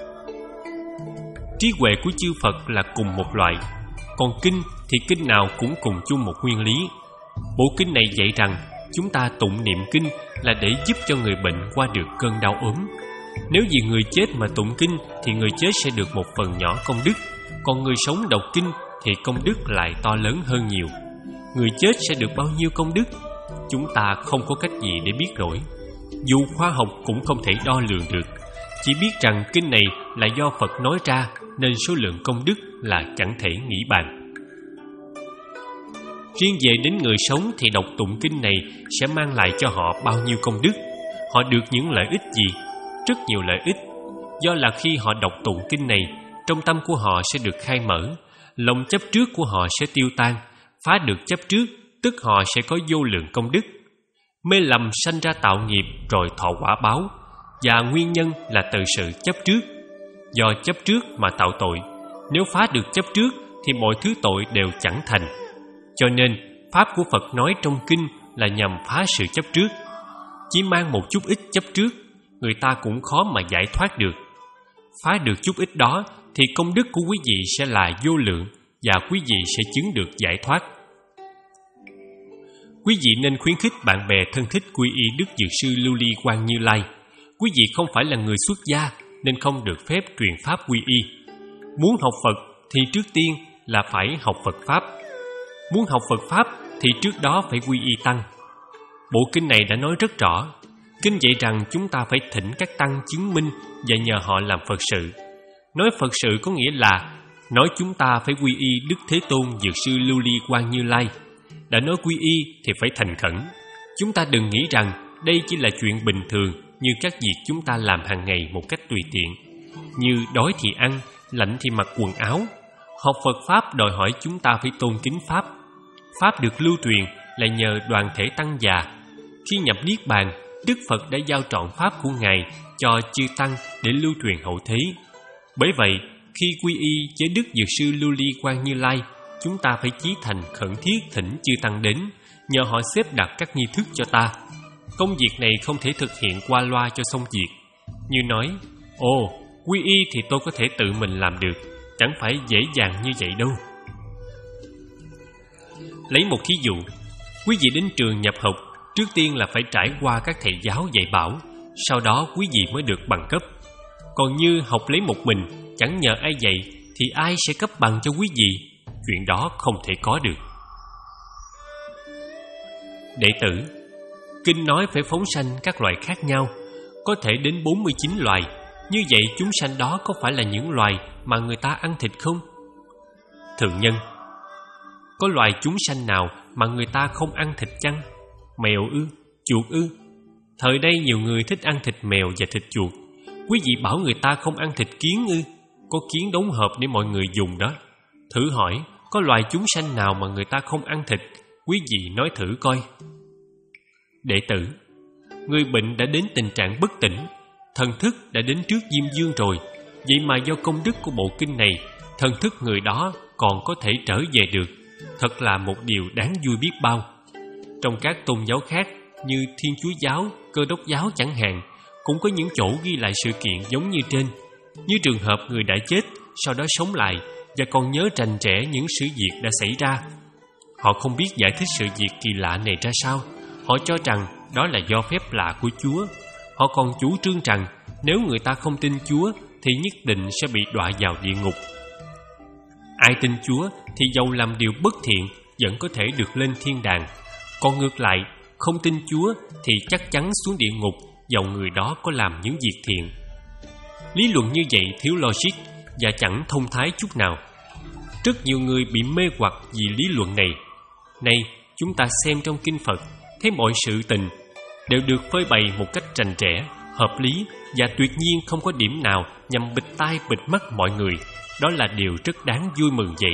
Trí huệ của chư Phật là cùng một loại, còn kinh thì kinh nào cũng cùng chung một nguyên lý. Bộ kinh này dạy rằng chúng ta tụng niệm kinh là để giúp cho người bệnh qua được cơn đau ốm. Nếu vì người chết mà tụng kinh thì người chết sẽ được một phần nhỏ công đức, còn người sống đọc kinh thì công đức lại to lớn hơn nhiều. Người chết sẽ được bao nhiêu công đức? Chúng ta không có cách gì để biết nổi. Dù khoa học cũng không thể đo lường được. Chỉ biết rằng kinh này là do Phật nói ra, nên số lượng công đức là chẳng thể nghĩ bàn. Riêng về đến người sống thì đọc tụng kinh này sẽ mang lại cho họ bao nhiêu công đức. Họ được những lợi ích gì? Rất nhiều lợi ích. Do là khi họ đọc tụng kinh này, trong tâm của họ sẽ được khai mở, lòng chấp trước của họ sẽ tiêu tan. Phá được chấp trước, tức họ sẽ có vô lượng công đức. Mê lầm sanh ra tạo nghiệp rồi thọ quả báo, và nguyên nhân là từ sự chấp trước. Do chấp trước mà tạo tội. Nếu phá được chấp trước thì mọi thứ tội đều chẳng thành. Cho nên pháp của Phật nói trong kinh là nhằm phá sự chấp trước. Chỉ mang một chút ít chấp trước, người ta cũng khó mà giải thoát được. Phá được chút ít đó thì công đức của quý vị sẽ là vô lượng, và quý vị sẽ chứng được giải thoát. Quý vị nên khuyến khích bạn bè thân thích quy y Đức Dược Sư Lưu Ly Quang Như Lai. Quý vị không phải là người xuất gia nên không được phép truyền pháp quy y. Muốn học Phật thì trước tiên là phải học Phật Pháp. Muốn học Phật Pháp thì trước đó phải quy y Tăng. Bộ kinh này đã nói rất rõ. Kinh dạy rằng chúng ta phải thỉnh các Tăng chứng minh và nhờ họ làm Phật sự. Nói Phật sự có nghĩa là nói chúng ta phải quy y Đức Thế Tôn Dược Sư Lưu Ly Quang Như Lai. Đã nói quy y thì phải thành khẩn. Chúng ta đừng nghĩ rằng đây chỉ là chuyện bình thường như các việc chúng ta làm hàng ngày một cách tùy tiện. Như đói thì ăn, lạnh thì mặc quần áo. Học Phật Pháp đòi hỏi chúng ta phải tôn kính Pháp. Pháp được lưu truyền là nhờ đoàn thể tăng già. Khi nhập Niết Bàn, Đức Phật đã giao trọn Pháp của Ngài cho chư Tăng để lưu truyền hậu thế. Bởi vậy, khi quy y với Đức Dược Sư Lưu Ly Quang Như Lai, chúng ta phải chí thành khẩn thiết thỉnh chư Tăng đến, nhờ họ xếp đặt các nghi thức cho ta. Công việc này không thể thực hiện qua loa cho xong việc. Như nói, ồ, quy y thì tôi có thể tự mình làm được, chẳng phải dễ dàng như vậy đâu. Lấy một thí dụ, quý vị đến trường nhập học, trước tiên là phải trải qua các thầy giáo dạy bảo, sau đó quý vị mới được bằng cấp. Còn như học lấy một mình, chẳng nhờ ai dạy, thì ai sẽ cấp bằng cho quý vị? Chuyện đó không thể có được. Đệ tử, kinh nói phải phóng sanh các loài khác nhau, có thể đến bốn mươi chín loài. Như vậy chúng sanh đó có phải là những loài mà người ta ăn thịt không? Thượng nhân, có loài chúng sanh nào mà người ta không ăn thịt chăng? Mèo ư? Chuột ư? Thời đây nhiều người thích ăn thịt mèo và thịt chuột. Quý vị bảo người ta không ăn thịt kiến ư? Có kiến đóng hộp để mọi người dùng đó. Thử hỏi, có loài chúng sanh nào mà người ta không ăn thịt? Quý vị nói thử coi. Đệ tử, người bệnh đã đến tình trạng bất tỉnh, thần thức đã đến trước Diêm Dương rồi. Vậy mà do công đức của bộ kinh này, thần thức người đó còn có thể trở về được. Thật là một điều đáng vui biết bao. Trong các tôn giáo khác như Thiên Chúa giáo, Cơ Đốc giáo chẳng hạn, cũng có những chỗ ghi lại sự kiện giống như trên. Như trường hợp người đã chết, sau đó sống lại và còn nhớ rành rẽ những sự việc đã xảy ra. Họ không biết giải thích sự việc kỳ lạ này ra sao. Họ cho rằng đó là do phép lạ của Chúa. Họ còn chủ trương rằng nếu người ta không tin Chúa thì nhất định sẽ bị đọa vào địa ngục. Ai tin Chúa thì dầu làm điều bất thiện vẫn có thể được lên thiên đàng. Còn ngược lại, không tin Chúa thì chắc chắn xuống địa ngục dầu người đó có làm những việc thiện. Lý luận như vậy thiếu logic và chẳng thông thái chút nào. Rất nhiều người bị mê hoặc vì lý luận này. Nay, chúng ta xem trong kinh Phật, thấy mọi sự tình đều được phơi bày một cách rành rẽ, hợp lý và tuyệt nhiên không có điểm nào nhằm bịt tai bịt mắt mọi người. Đó là điều rất đáng vui mừng vậy.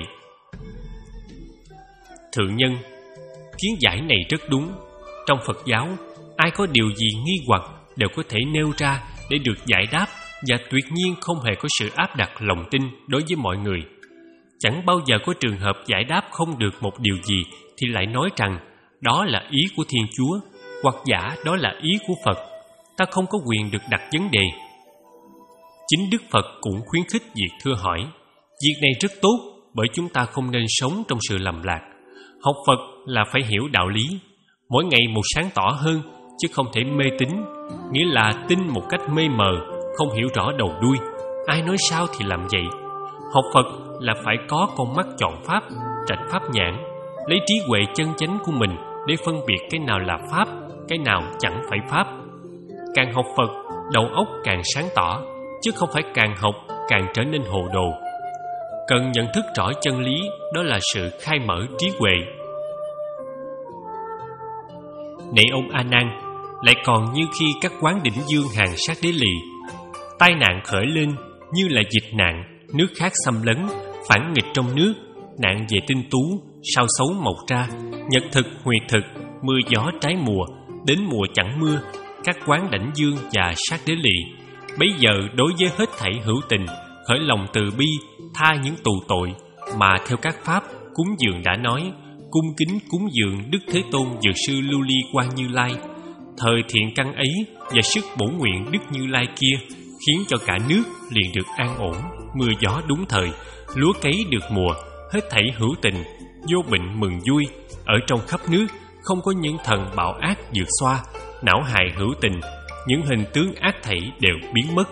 Thượng nhân, kiến giải này rất đúng. Trong Phật giáo, ai có điều gì nghi hoặc đều có thể nêu ra để được giải đáp, và tuyệt nhiên không hề có sự áp đặt lòng tin đối với mọi người. Chẳng bao giờ có trường hợp giải đáp không được một điều gì thì lại nói rằng đó là ý của Thiên Chúa, hoặc giả đó là ý của Phật. Ta không có quyền được đặt vấn đề. Chính Đức Phật cũng khuyến khích việc thưa hỏi. Việc này rất tốt, bởi chúng ta không nên sống trong sự lầm lạc. Học Phật là phải hiểu đạo lý, mỗi ngày một sáng tỏ hơn, chứ không thể mê tín, nghĩa là tin một cách mê mờ, không hiểu rõ đầu đuôi. Ai nói sao thì làm vậy. Học Phật là phải có con mắt chọn pháp, trạch pháp nhãn, lấy trí huệ chân chánh của mình để phân biệt cái nào là pháp, cái nào chẳng phải pháp. Càng học Phật, đầu óc càng sáng tỏ, chứ không phải càng học càng trở nên hồ đồ. Cần nhận thức rõ chân lý, đó là sự khai mở trí huệ. Này ông A Nan, lại còn như khi các quán đỉnh dương hàng sát đế lì, tai nạn khởi lên như là dịch nạn, nước khác xâm lấn, phản nghịch trong nước, nạn về tinh tú, sao xấu mọc ra, nhật thực huyệt thực, mưa gió trái mùa, đến mùa chẳng mưa, các quán đảnh dương và sát đế lì. Bấy giờ đối với hết thảy hữu tình, khởi lòng từ bi, tha những tù tội, mà theo các pháp cúng dường đã nói, cung kính cúng dường Đức Thế Tôn Dược Sư Lưu Ly Quang Như Lai. Thời thiện căn ấy và sức bổ nguyện Đức Như Lai kia khiến cho cả nước liền được an ổn, mưa gió đúng thời, lúa cấy được mùa, hết thảy hữu tình, vô bệnh mừng vui. Ở trong khắp nước không có những thần bạo ác vượt xoa, não hại hữu tình, những hình tướng ác thảy đều biến mất.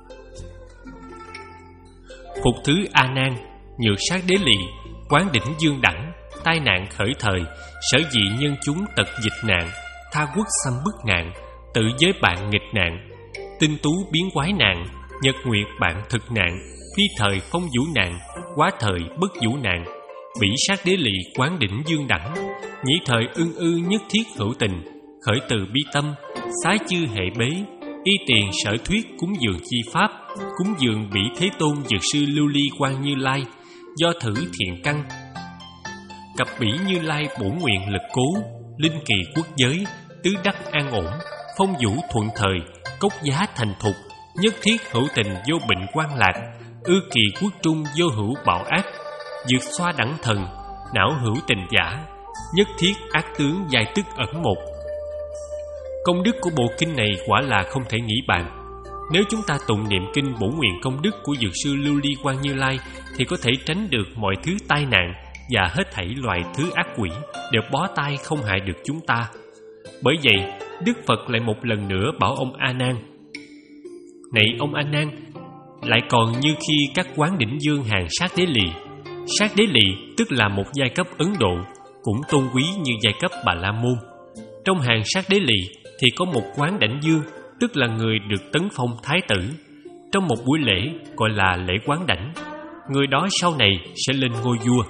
Phục thứ A Nan, nhược sát đế lì, quán đỉnh dương đẳng, tai nạn khởi thời, sở dĩ nhân chúng tật dịch nạn, tha quốc xâm bức nạn, tự giới bạn nghịch nạn, tinh tú biến quái nạn, nhật nguyệt bạn thực nạn, phi thời phong vũ nạn, quá thời bất vũ nạn, bỉ sát đế lì quán đỉnh dương đẳng, nhĩ thời ưng ư nhất thiết hữu tình, khởi từ bi tâm, xá chư hệ bế, y tiền sở thuyết cúng dường chi pháp, cúng dường bỉ Thế Tôn Dược Sư Lưu Ly Quang Như Lai, do thử thiện căn. Cặp bỉ Như Lai bổn nguyện lực cố, linh kỳ quốc giới, tứ đắc an ổn, phong vũ thuận thời, cốc giá thành thục, nhất thiết hữu tình vô bệnh quan lạc, ư kỳ quốc trung vô hữu bạo ác, dược xoa đẳng thần, não hữu tình giả, nhất thiết ác tướng giai tức ẩn một. Công đức của bộ kinh này quả là không thể nghĩ bàn. Nếu chúng ta tụng niệm kinh bổ nguyện công đức của Dược Sư Lưu Ly Quang Như Lai thì có thể tránh được mọi thứ tai nạn, và hết thảy loài thứ ác quỷ đều bó tay không hại được chúng ta. Bởi vậy, Đức Phật lại một lần nữa bảo ông A Nan: Này ông A Nan, lại còn như khi các quán đỉnh dương hàng sát đế lì. Sát đế lì tức là một giai cấp Ấn Độ, cũng tôn quý như giai cấp Bà La Môn. Trong hàng sát đế lì thì có một quán đảnh dương, tức là người được tấn phong thái tử. Trong một buổi lễ gọi là lễ quán đảnh, người đó sau này sẽ lên ngôi vua.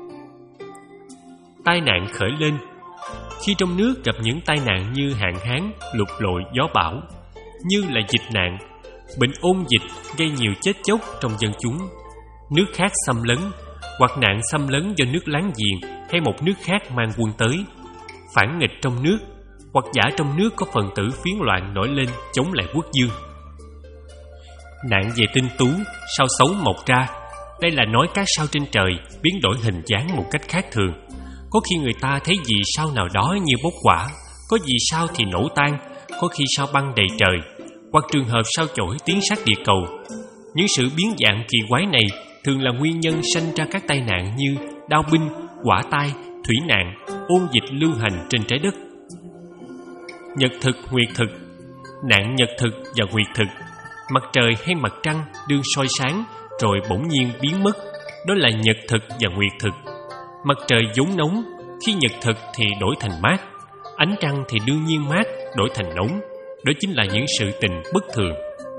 Tai nạn khởi lên. Khi trong nước gặp những tai nạn như hạn hán, lụt lội, gió bão, như là dịch nạn, bệnh ôn dịch gây nhiều chết chóc trong dân chúng, nước khác xâm lấn, hoặc nạn xâm lấn do nước láng giềng hay một nước khác mang quân tới, phản nghịch trong nước, hoặc giả trong nước có phần tử phiến loạn nổi lên chống lại quốc dương. Nạn về tinh tú, sao xấu mọc ra. Đây là nói các sao trên trời biến đổi hình dáng một cách khác thường. Có khi người ta thấy vì sao nào đó như bốc quả, có vì sao thì nổ tan, có khi sao băng đầy trời, hoặc trường hợp sao chổi tiến sát địa cầu. Những sự biến dạng kỳ quái này thường là nguyên nhân sanh ra các tai nạn như đao binh, hỏa tai, thủy nạn, ôn dịch lưu hành trên trái đất. Nhật thực, nguyệt thực. Nạn nhật thực và nguyệt thực, mặt trời hay mặt trăng đương soi sáng rồi bỗng nhiên biến mất, đó là nhật thực và nguyệt thực. Mặt trời vốn nóng, khi nhật thực thì đổi thành mát, ánh trăng thì đương nhiên mát đổi thành nóng. Đó chính là những sự tình bất thường.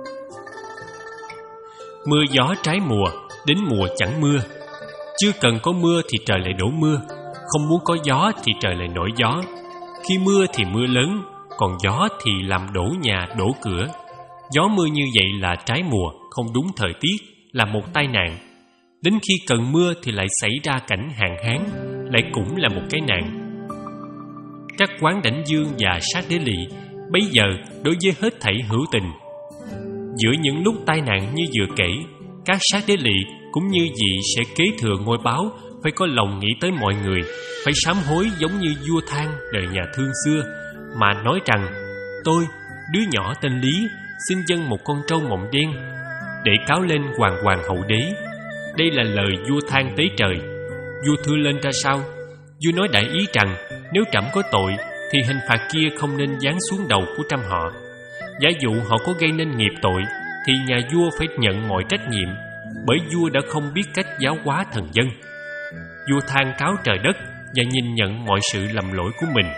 Mưa gió trái mùa, đến mùa chẳng mưa. Chưa cần có mưa thì trời lại đổ mưa, không muốn có gió thì trời lại nổi gió. Khi mưa thì mưa lớn, còn gió thì làm đổ nhà đổ cửa. Gió mưa như vậy là trái mùa, không đúng thời tiết, là một tai nạn. Đến khi cần mưa thì lại xảy ra cảnh hạn hán, lại cũng là một cái nạn. Các quán đảnh dương và sát đế lị bấy giờ đối với hết thảy hữu tình. Giữa những lúc tai nạn như vừa kể, các sát đế lị cũng như vị sẽ kế thừa ngôi báo phải có lòng nghĩ tới mọi người, phải sám hối giống như vua Thang đời nhà Thương xưa, mà nói rằng: tôi, đứa nhỏ tên Lý, xin dâng một con trâu mộng đen để cáo lên hoàng hoàng hậu đế. Đây là lời vua Thang tế trời. Vua thưa lên ra sao? Vua nói đại ý rằng nếu trẫm có tội thì hình phạt kia không nên giáng xuống đầu của trăm họ. Giả dụ họ có gây nên nghiệp tội thì nhà vua phải nhận mọi trách nhiệm, bởi vua đã không biết cách giáo hóa thần dân. Vua than cáo trời đất và nhìn nhận mọi sự lầm lỗi của mình.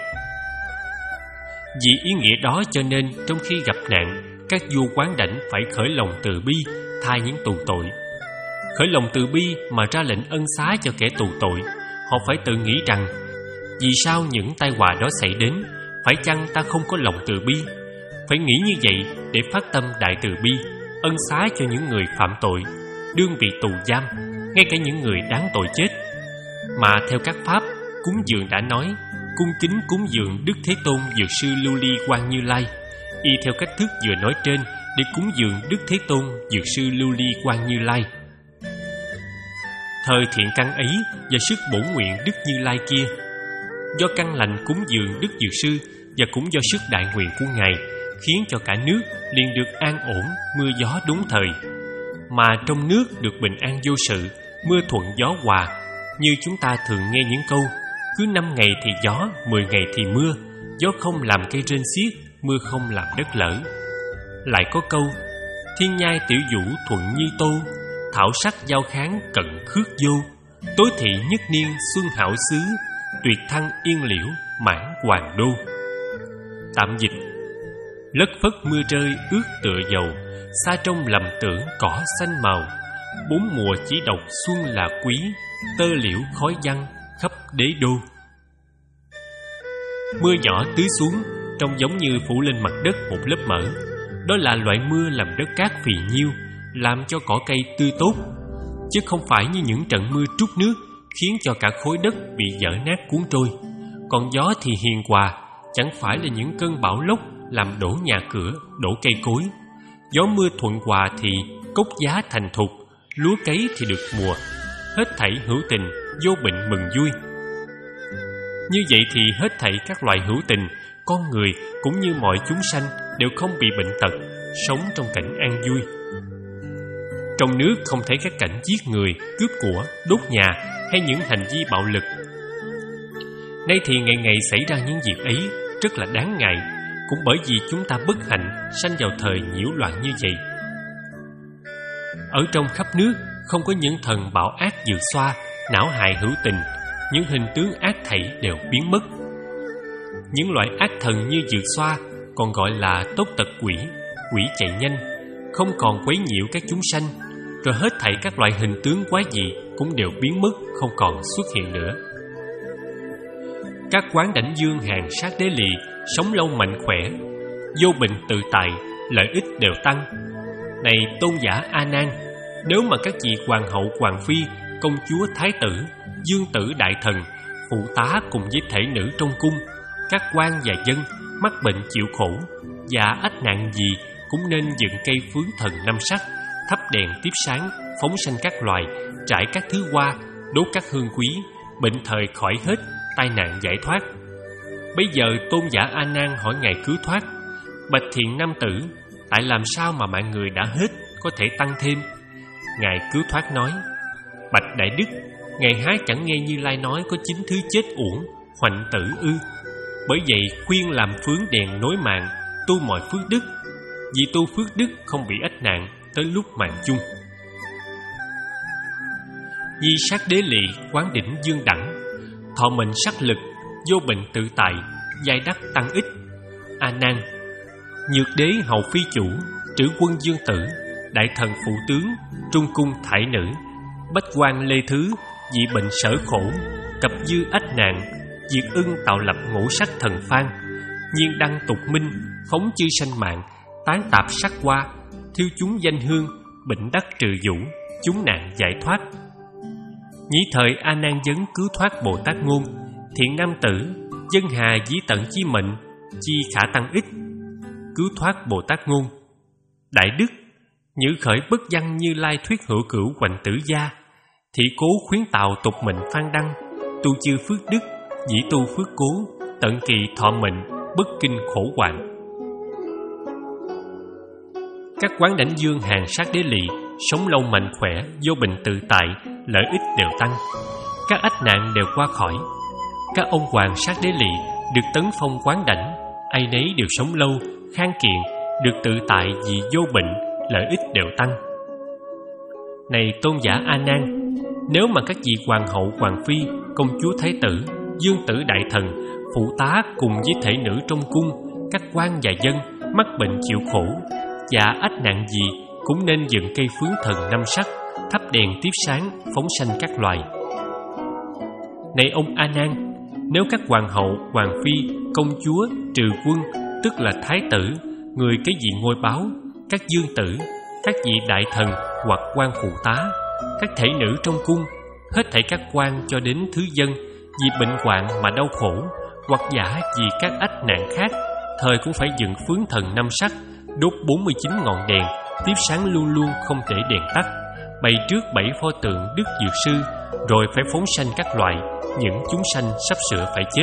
Vì ý nghĩa đó cho nên trong khi gặp nạn, các vua quán đảnh phải khởi lòng từ bi, tha những tù tội. Khởi lòng từ bi mà ra lệnh ân xá cho kẻ tù tội, họ phải tự nghĩ rằng: vì sao những tai họa đó xảy đến? phải chăng ta không có lòng từ bi? Phải nghĩ như vậy để phát tâm đại từ bi, ân xá cho những người phạm tội, đương bị tù giam, ngay cả những người đáng tội chết. Mà theo các pháp, cúng dường đã nói, cung kính cúng dường Đức Thế Tôn Dược Sư Lưu Ly Quang Như Lai, y theo cách thức vừa nói trên để cúng dường Đức Thế Tôn Dược Sư Lưu Ly Quang Như Lai. Thời thiện căn ấy và sức bổn nguyện Đức Như Lai kia, do căn lành cúng dường Đức Dược Sư và cũng do sức đại nguyện của Ngài, khiến cho cả nước liền được an ổn, mưa gió đúng thời. Mà trong nước được bình an vô sự, mưa thuận gió hòa. Như chúng ta thường nghe những câu, cứ năm ngày thì gió, mười ngày thì mưa, gió không làm cây rên xiết, mưa không làm đất lở. Lại có câu, thiên nhai tiểu vũ thuận như tô, thảo sắc giao kháng cận khước vô, tối thị nhất niên xuân hảo xứ, tuyệt thăng yên liễu mãn hoàng đô. Tạm dịch: lất phất mưa rơi ướt tựa dầu, xa trong lầm tưởng cỏ xanh màu, bốn mùa chỉ độc xuân là quý, tơ liễu khói văng khắp đế đô. Mưa nhỏ tưới xuống, trông giống như phủ lên mặt đất một lớp mỡ. Đó là loại mưa làm đất cát phì nhiêu, làm cho cỏ cây tươi tốt, chứ không phải như những trận mưa trút nước khiến cho cả khối đất bị vỡ nát cuốn trôi. Còn gió thì hiền hòa, chẳng phải là những cơn bão lốc làm đổ nhà cửa, đổ cây cối. Gió mưa thuận hòa thì cốc giá thành thục, lúa cấy thì được mùa, hết thảy hữu tình, vô bệnh mừng vui. Như vậy thì hết thảy các loài hữu tình, con người cũng như mọi chúng sanh đều không bị bệnh tật, sống trong cảnh an vui. Trong nước không thấy các cảnh giết người, cướp của, đốt nhà hay những hành vi bạo lực. Nay thì ngày ngày xảy ra những việc ấy rất là đáng ngại, cũng bởi vì chúng ta bất hạnh sanh vào thời nhiễu loạn như vậy. Ở trong khắp nước không có những thần bạo ác dược xoa, não hại hữu tình, những hình tướng ác thảy đều biến mất. Những loại ác thần như dược xoa còn gọi là tốc tật quỷ, quỷ chạy nhanh, không còn quấy nhiễu các chúng sanh, rồi hết thảy các loại hình tướng quái dị cũng đều biến mất, không còn xuất hiện nữa. Các quán đảnh dương hàng sát đế lì sống lâu mạnh khỏe, vô bệnh tự tại, lợi ích đều tăng. Này tôn giả A Nan, nếu mà các vị hoàng hậu hoàng phi, công chúa thái tử, dương tử đại thần, phụ tá cùng với thể nữ trong cung, các quan và dân mắc bệnh chịu khổ và ách nạn gì cũng nên dựng cây phướng thần năm sắc, thắp đèn tiếp sáng, phóng sanh các loài, trải các thứ hoa, đốt các hương quý, bệnh thời khỏi hết, tai nạn giải thoát. Bây giờ tôn giả A Nan hỏi Ngài cứu thoát: bạch thiện nam tử, tại làm sao mà mạng người đã hết có thể tăng thêm? Ngài cứu thoát nói: bạch đại đức, Ngài há chẳng nghe Như Lai nói có chín thứ chết uổng, hoạnh tử ư? Bởi vậy khuyên làm phướng đèn nối mạng, tu mọi phước đức, vì tu phước đức không bị ách nạn tới lúc mạng chung. Di sát đế lị quán đỉnh dương đẳng, thọ mệnh sắc lực, vô bệnh tự tại, giai đắc tăng ích. A Nan, nhược đế hậu phi chủ, trữ quân dương tử, đại thần phụ tướng, trung cung thải nữ, bách quan lê thứ, dị bệnh sở khổ, cập dư ách nạn, diệt ưng tạo lập ngũ sắc thần phan, nhiên đăng tục minh, phóng chư sanh mạng, tán tạp sắc hoa, thiêu chúng danh hương, bệnh đắc trừ vũ, chúng nạn giải thoát. Nhĩ thời A Nan vấn cứu thoát Bồ Tát ngôn: thiện nam tử, dân hà dĩ tận chi mệnh, chi khả tăng ích. Cứu thoát Bồ Tát ngôn: đại đức, nhữ khởi bất văn Như Lai thuyết hữu cửu hoành tử gia, thị cố khuyến tạo tục mệnh phan đăng, tu chư phước đức, dĩ tu phước cố, tận kỳ thọ mệnh, bất kinh khổ hoạn. Các quán đảnh dương hàng sát đế lị sống lâu mạnh khỏe, vô bệnh tự tại, lợi ích đều tăng, các ách nạn đều qua khỏi. Các ông hoàng sát đế lị được tấn phong quán đảnh, ai nấy đều sống lâu, khang kiện, được tự tại vì vô bệnh, lợi ích đều tăng. Này tôn giả A Nan, nếu mà các vị hoàng hậu hoàng phi, công chúa thái tử, dương tử đại thần, phụ tá cùng với thể nữ trong cung, các quan và dân mắc bệnh chịu khổ và ách nạn gì cũng nên dựng cây phướng thần năm sắc, thắp đèn tiếp sáng, phóng sanh các loài. Này ông A Nan, Nếu các hoàng hậu, hoàng phi, công chúa, trừ quân, tức là thái tử, người kế vị ngôi báo, các dương tử, các vị đại thần hoặc quan phụ tá, các thể nữ trong cung, hết thảy các quan cho đến thứ dân, vì bệnh hoạn mà đau khổ, hoặc giả vì các ách nạn khác, thời cũng phải dựng phướng thần năm sắc, đốt bốn mươi chín ngọn đèn, tiếp sáng luôn luôn không để đèn tắt, bày trước bảy pho tượng Đức Dược Sư, rồi phải phóng sanh các loại, những chúng sanh sắp sửa phải chết.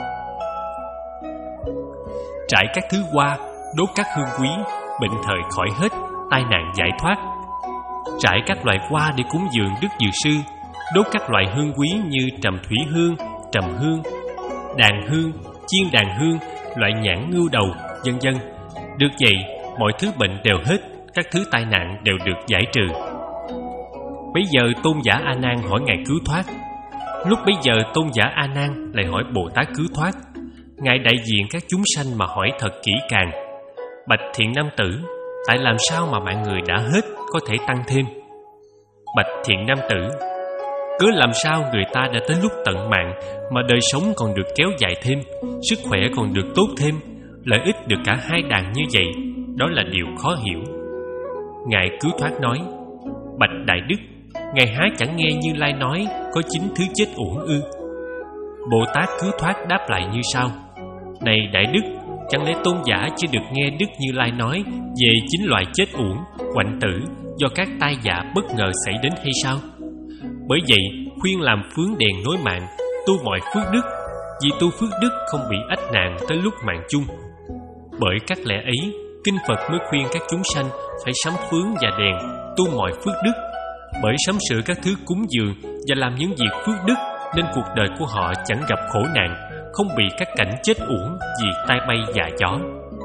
Trải các thứ hoa, đốt các hương quý, bệnh thời khỏi hết, tai nạn giải thoát. Trải các loại hoa để cúng dường Đức Dược Sư, đốt các loại hương quý như trầm thủy hương, trầm hương, đàn hương, chiên đàn hương, loại nhãn ngưu đầu, vân vân. Được vậy, mọi thứ bệnh đều hết, các thứ tai nạn đều được giải trừ. Bây giờ tôn giả A Nan hỏi Ngài cứu thoát. Lúc bấy giờ tôn giả A Nan lại hỏi Bồ Tát cứu thoát. Ngài đại diện các chúng sanh mà hỏi thật kỹ càng. Bạch thiện nam tử, tại làm sao mà mạng người đã hết có thể tăng thêm? Bạch thiện nam tử, cớ làm sao người ta đã tới lúc tận mạng mà đời sống còn được kéo dài thêm, sức khỏe còn được tốt thêm, lợi ích được cả hai đàn như vậy, đó là điều khó hiểu. Ngài cứu thoát nói: Bạch đại đức, Ngài há chẳng nghe Như Lai nói có chín thứ chết uổng ư? Bồ Tát cứu thoát đáp lại như sau: Này đại đức, chẳng lẽ tôn giả chưa được nghe Đức Như Lai nói về chín loại chết uổng, hoạnh tử do các tai dạ bất ngờ xảy đến hay sao? Bởi vậy khuyên làm phướng đèn nối mạng, tu mọi phước đức, vì tu phước đức không bị ách nạn tới lúc mạng chung. Bởi các lẽ ấy, kinh Phật mới khuyên các chúng sanh phải sắm phướng và đèn, tu mọi phước đức. Bởi sắm sửa các thứ cúng dường và làm những việc phước đức, nên cuộc đời của họ chẳng gặp khổ nạn, không bị các cảnh chết uổng vì tai bay và gió.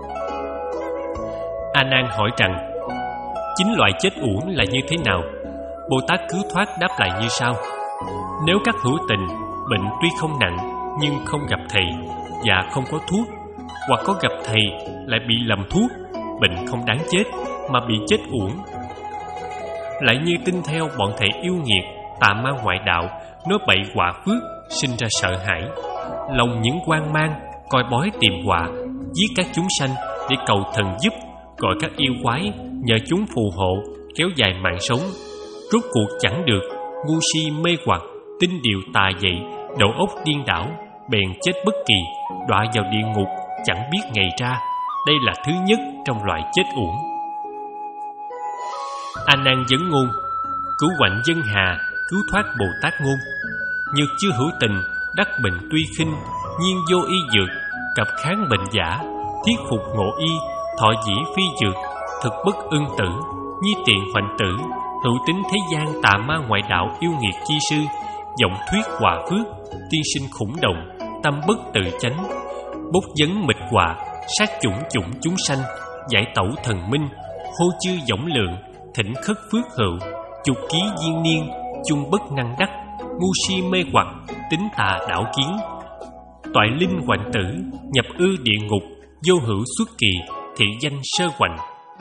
A Nan hỏi rằng: Chín loại chết uổng là như thế nào? Bồ Tát cứu thoát đáp lại như sau: Nếu các hữu tình, bệnh tuy không nặng nhưng không gặp thầy và không có thuốc, hoặc có gặp thầy lại bị lầm thuốc, bệnh không đáng chết mà bị chết uổng. Lại như tin theo bọn thầy yêu nghiệt, tà ma ngoại đạo, nói bậy họa phước, sinh ra sợ hãi, lòng những quan mang, coi bói tìm họa, giết các chúng sanh để cầu thần giúp, gọi các yêu quái nhờ chúng phù hộ, kéo dài mạng sống. Rốt cuộc chẳng được, ngu si mê hoặc, tin điều tà dậy, đầu óc điên đảo, bèn chết bất kỳ, đọa vào địa ngục chẳng biết ngày ra. Đây là thứ nhất trong loại chết uổng. A Nan vấn ngôn: Cứu hoạnh dân hà, cứu thoát Bồ Tát ngôn. Nhược chưa hữu tình, đắc bệnh tuy khinh, nhiên vô y dược, cập kháng bệnh giả, thiết phục ngộ y, thọ dĩ phi dược, thực bất ưng tử, nhi tiện hoạnh tử, hữu tính thế gian tà ma ngoại đạo yêu nghiệt chi sư, giọng thuyết hòa phước, tiên sinh khủng động, tâm bất tự chánh, bốc vấn mịch họa, sát chủng chủng chúng sanh, giải tẩu thần minh, hô chư võng lượng, thỉnh khất phước hữu, chục ký viên niên, chung bất năng đắc, ngu si mê hoặc, tính tà đảo kiến, toại linh hoạnh tử, nhập ư địa ngục, vô hữu xuất kỳ, thị danh sơ hoạnh.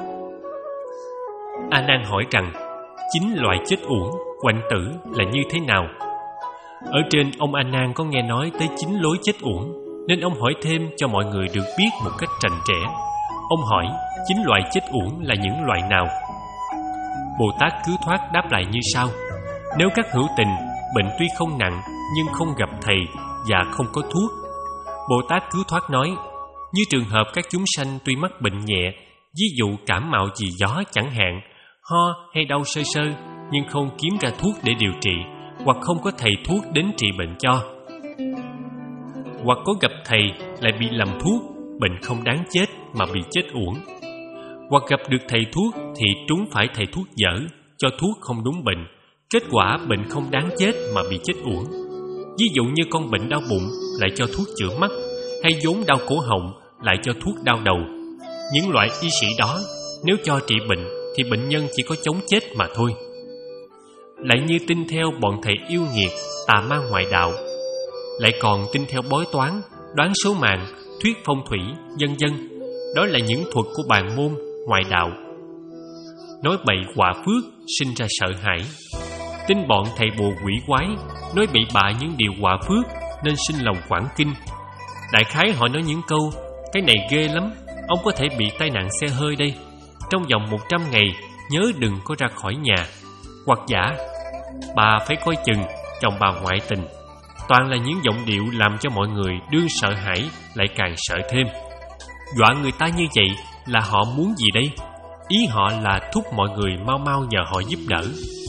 A Nan hỏi rằng: Chín loại chết uổng, hoạnh tử là như thế nào? Ở trên ông A Nan có nghe nói tới chín lối chết uổng, nên ông hỏi thêm cho mọi người được biết một cách trành trẽ. Ông hỏi: Chín loại chết uổng là những loại nào? Bồ Tát cứu thoát đáp lại như sau: Nếu các hữu tình, bệnh tuy không nặng nhưng không gặp thầy và không có thuốc. Bồ Tát cứu thoát nói: Như trường hợp các chúng sanh tuy mắc bệnh nhẹ, ví dụ cảm mạo vì gió chẳng hạn, ho hay đau sơ sơ, nhưng không kiếm ra thuốc để điều trị, hoặc không có thầy thuốc đến trị bệnh cho, hoặc có gặp thầy lại bị lầm thuốc, bệnh không đáng chết mà bị chết uổng, hoặc gặp được thầy thuốc thì trúng phải thầy thuốc dở, cho thuốc không đúng bệnh, kết quả bệnh không đáng chết mà bị chết uổng. Ví dụ như con bệnh đau bụng lại cho thuốc chữa mắt, hay vốn đau cổ họng lại cho thuốc đau đầu. Những loại y sĩ đó nếu cho trị bệnh thì bệnh nhân chỉ có chống chết mà thôi. Lại như tin theo bọn thầy yêu nghiệt, tà ma ngoại đạo, lại còn tin theo bói toán, đoán số mạng, thuyết phong thủy, vân vân. Đó là những thuật của bàn môn ngoại đạo, nói bậy họa phước, sinh ra sợ hãi. Tin bọn thầy bùa quỷ quái, nói bị bạ những điều họa phước, nên sinh lòng quảng kinh. Đại khái họ nói những câu: cái này ghê lắm, ông có thể bị tai nạn xe hơi đây, trong vòng một trăm ngày nhớ đừng có ra khỏi nhà. Hoặc giả: bà phải coi chừng, chồng bà ngoại tình. Toàn là những giọng điệu làm cho mọi người đương sợ hãi lại càng sợ thêm. Dọa người ta như vậy là họ muốn gì đây? Ý họ là thúc mọi người mau mau nhờ họ giúp đỡ.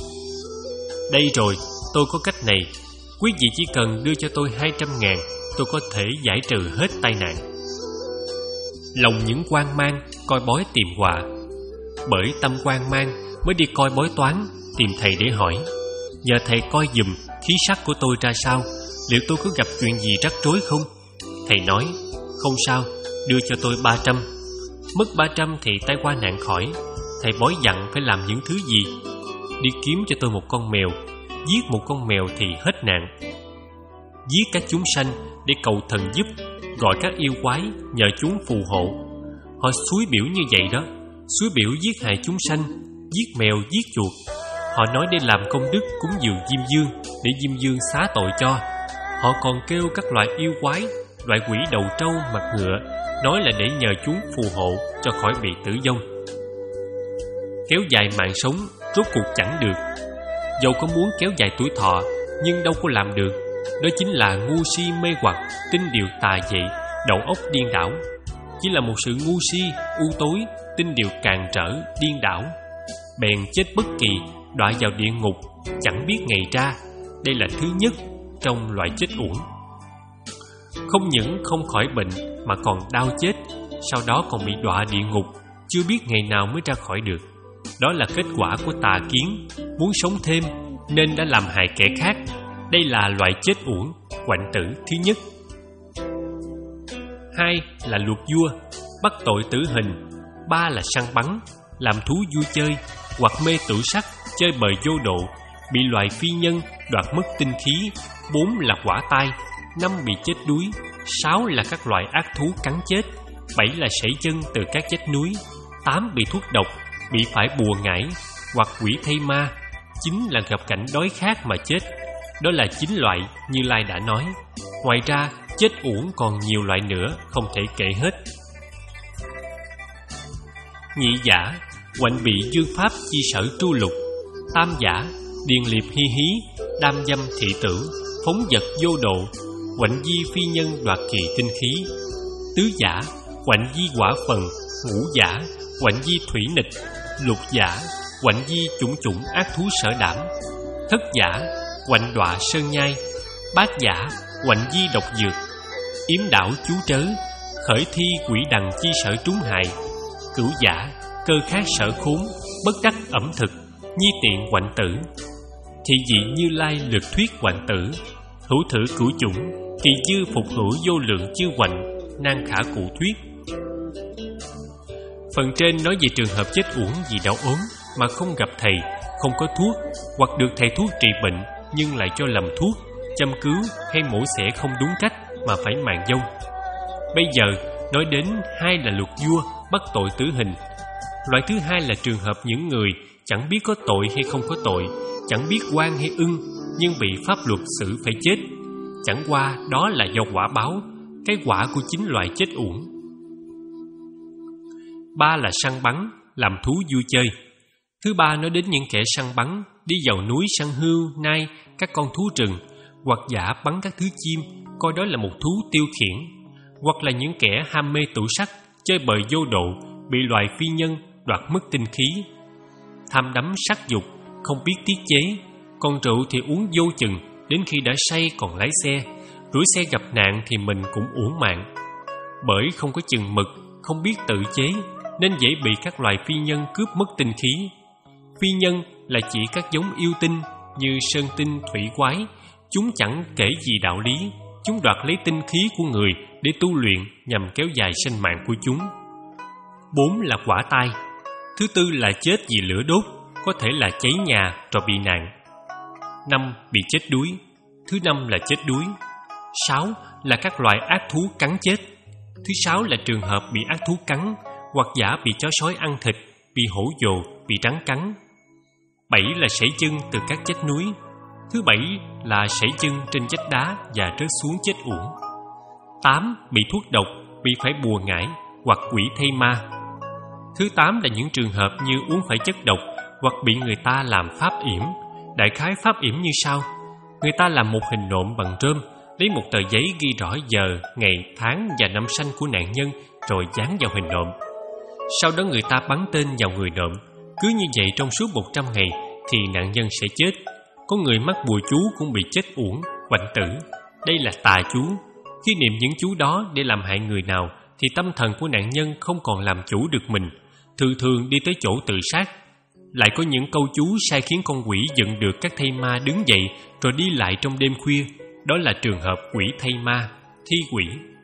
Đây rồi, tôi có cách này. Quý vị chỉ cần đưa cho tôi hai trăm ngàn, tôi có thể giải trừ hết tai nạn. Lòng những quan mang coi bói tìm họa. Bởi tâm quan mang mới đi coi bói toán, tìm thầy để hỏi: nhờ thầy coi giùm khí sắc của tôi ra sao, liệu tôi có gặp chuyện gì rắc rối không? Thầy nói: không sao, đưa cho tôi ba trăm. Mất ba trăm thì tai qua nạn khỏi. Thầy bói dặn phải làm những thứ gì? Đi kiếm cho tôi một con mèo. Giết một con mèo thì hết nạn. Giết các chúng sanh để cầu thần giúp, gọi các yêu quái nhờ chúng phù hộ. Họ xúi biểu như vậy đó, xúi biểu giết hại chúng sanh, giết mèo, giết chuột. Họ nói để làm công đức cúng dường Diêm Dương, để Diêm Dương xá tội cho. Họ còn kêu các loại yêu quái, loại quỷ đầu trâu mặt ngựa, nói là để nhờ chúng phù hộ cho khỏi bị tử vong. Kéo dài mạng sống rốt cuộc chẳng được. Dẫu có muốn kéo dài tuổi thọ, nhưng đâu có làm được. Đó chính là ngu si mê hoặc, tin điều tà vậy, đầu óc điên đảo. Chỉ là một sự ngu si, u tối, tin điều càn trở, điên đảo. Bèn chết bất kỳ, đọa vào địa ngục, chẳng biết ngày ra. Đây là thứ nhất trong loại chết uổng. Không những không khỏi bệnh mà còn đau chết, sau đó còn bị đọa địa ngục, chưa biết ngày nào mới ra khỏi được. Đó là kết quả của tà kiến, muốn sống thêm nên đã làm hại kẻ khác. Đây là loại chết uổng, quạnh tử thứ nhất. Hai là luộc vua, bắt tội tử hình. Ba là săn bắn, làm thú vui chơi, hoặc mê tử sắc, chơi bời vô độ, bị loài phi nhân đoạt mất tinh khí. Bốn là quả tai. Năm bị chết đuối. Sáu là các loài ác thú cắn chết. Bảy là sảy chân từ các vách núi. Tám bị thuốc độc, bị phải bùa ngải, hoặc quỷ thay ma. Chín là gặp cảnh đói khát mà chết. Đó là chín loại Như Lai đã nói. Ngoài ra, chết uổng còn nhiều loại nữa, không thể kể hết. Nhị giả, quạnh bị dương pháp chi sở tru lục. Tam giả, điền liệp hi hí, đam dâm thị tử, phóng vật vô độ, quạnh di phi nhân đoạt kỳ tinh khí. Tứ giả, quạnh di quả phần. Ngũ giả, quạnh di thủy nịch. Lục giả, quạnh di chủng chủng ác thú sở đảm. Thất giả, quạnh đọa sơn nhai. Bát giả, quạnh di độc dược. Yếm đảo chú trớ, khởi thi quỷ đằng chi sở trúng hại. Cửu giả, cơ khát sở khốn, bất đắc ẩm thực, nhi tiện quạnh tử. Thị dị Như Lai lược thuyết quạnh tử. Hữu thử cửu chủng, kỳ dư phục hữu vô lượng chư quạnh, nan khả cụ thuyết. Phần trên nói về trường hợp chết uổng vì đau ốm mà không gặp thầy, không có thuốc, hoặc được thầy thuốc trị bệnh nhưng lại cho lầm thuốc, châm cứu hay mổ xẻ không đúng cách mà phải mạng vong. Bây giờ nói đến hai là luật vua, bắt tội tử hình. Loại thứ hai là trường hợp những người chẳng biết có tội hay không có tội, chẳng biết oan hay ưng, nhưng bị pháp luật xử phải chết. Chẳng qua đó là do quả báo, cái quả của chính loại chết uổng. Ba là săn bắn, làm thú vui chơi. Thứ ba nói đến những kẻ săn bắn, đi vào núi săn hươu, nai, các con thú rừng, hoặc giả bắn các thứ chim, coi đó là một thú tiêu khiển. Hoặc là những kẻ ham mê tửu sắc, chơi bời vô độ, bị loài phi nhân đoạt mất tinh khí. Tham đắm sắc dục, không biết tiết chế, còn rượu thì uống vô chừng, đến khi đã say còn lái xe, rủi xe gặp nạn thì mình cũng uổng mạng. Bởi không có chừng mực, không biết tự chế, nên dễ bị các loài phi nhân cướp mất tinh khí. Phi nhân là chỉ các giống yêu tinh như sơn tinh, thủy quái. Chúng chẳng kể gì đạo lý, chúng đoạt lấy tinh khí của người để tu luyện nhằm kéo dài sinh mạng của chúng. Bốn là quả tai. Thứ tư là chết vì lửa đốt, có thể là cháy nhà rồi bị nạn. Năm bị chết đuối. Thứ năm là chết đuối. Sáu là các loại ác thú cắn chết. Thứ sáu là trường hợp bị ác thú cắn, hoặc giả bị chó sói ăn thịt, bị hổ vồ, bị rắn cắn. Bảy là sảy chân từ các vách núi. Thứ bảy là sảy chân trên vách đá và rớt xuống chết uổng. Tám, bị thuốc độc, bị phải bùa ngải hoặc quỷ thay ma. Thứ tám là những trường hợp như uống phải chất độc hoặc bị người ta làm pháp yểm. Đại khái pháp yểm như sau: người ta làm một hình nộm bằng rơm, lấy một tờ giấy ghi rõ giờ, ngày, tháng và năm sanh của nạn nhân rồi dán vào hình nộm. Sau đó người ta bắn tên vào người nộm. Cứ như vậy trong suốt một trăm ngày thì nạn nhân sẽ chết. Có người mắc bùa chú cũng bị chết uổng, hoạnh tử. Đây là tà chú. Khi niệm những chú đó để làm hại người nào thì tâm thần của nạn nhân không còn làm chủ được mình, thường thường đi tới chỗ tự sát. Lại có những câu chú sai khiến con quỷ dựng được các thây ma đứng dậy rồi đi lại trong đêm khuya. Đó là trường hợp quỷ thay ma, thi quỷ.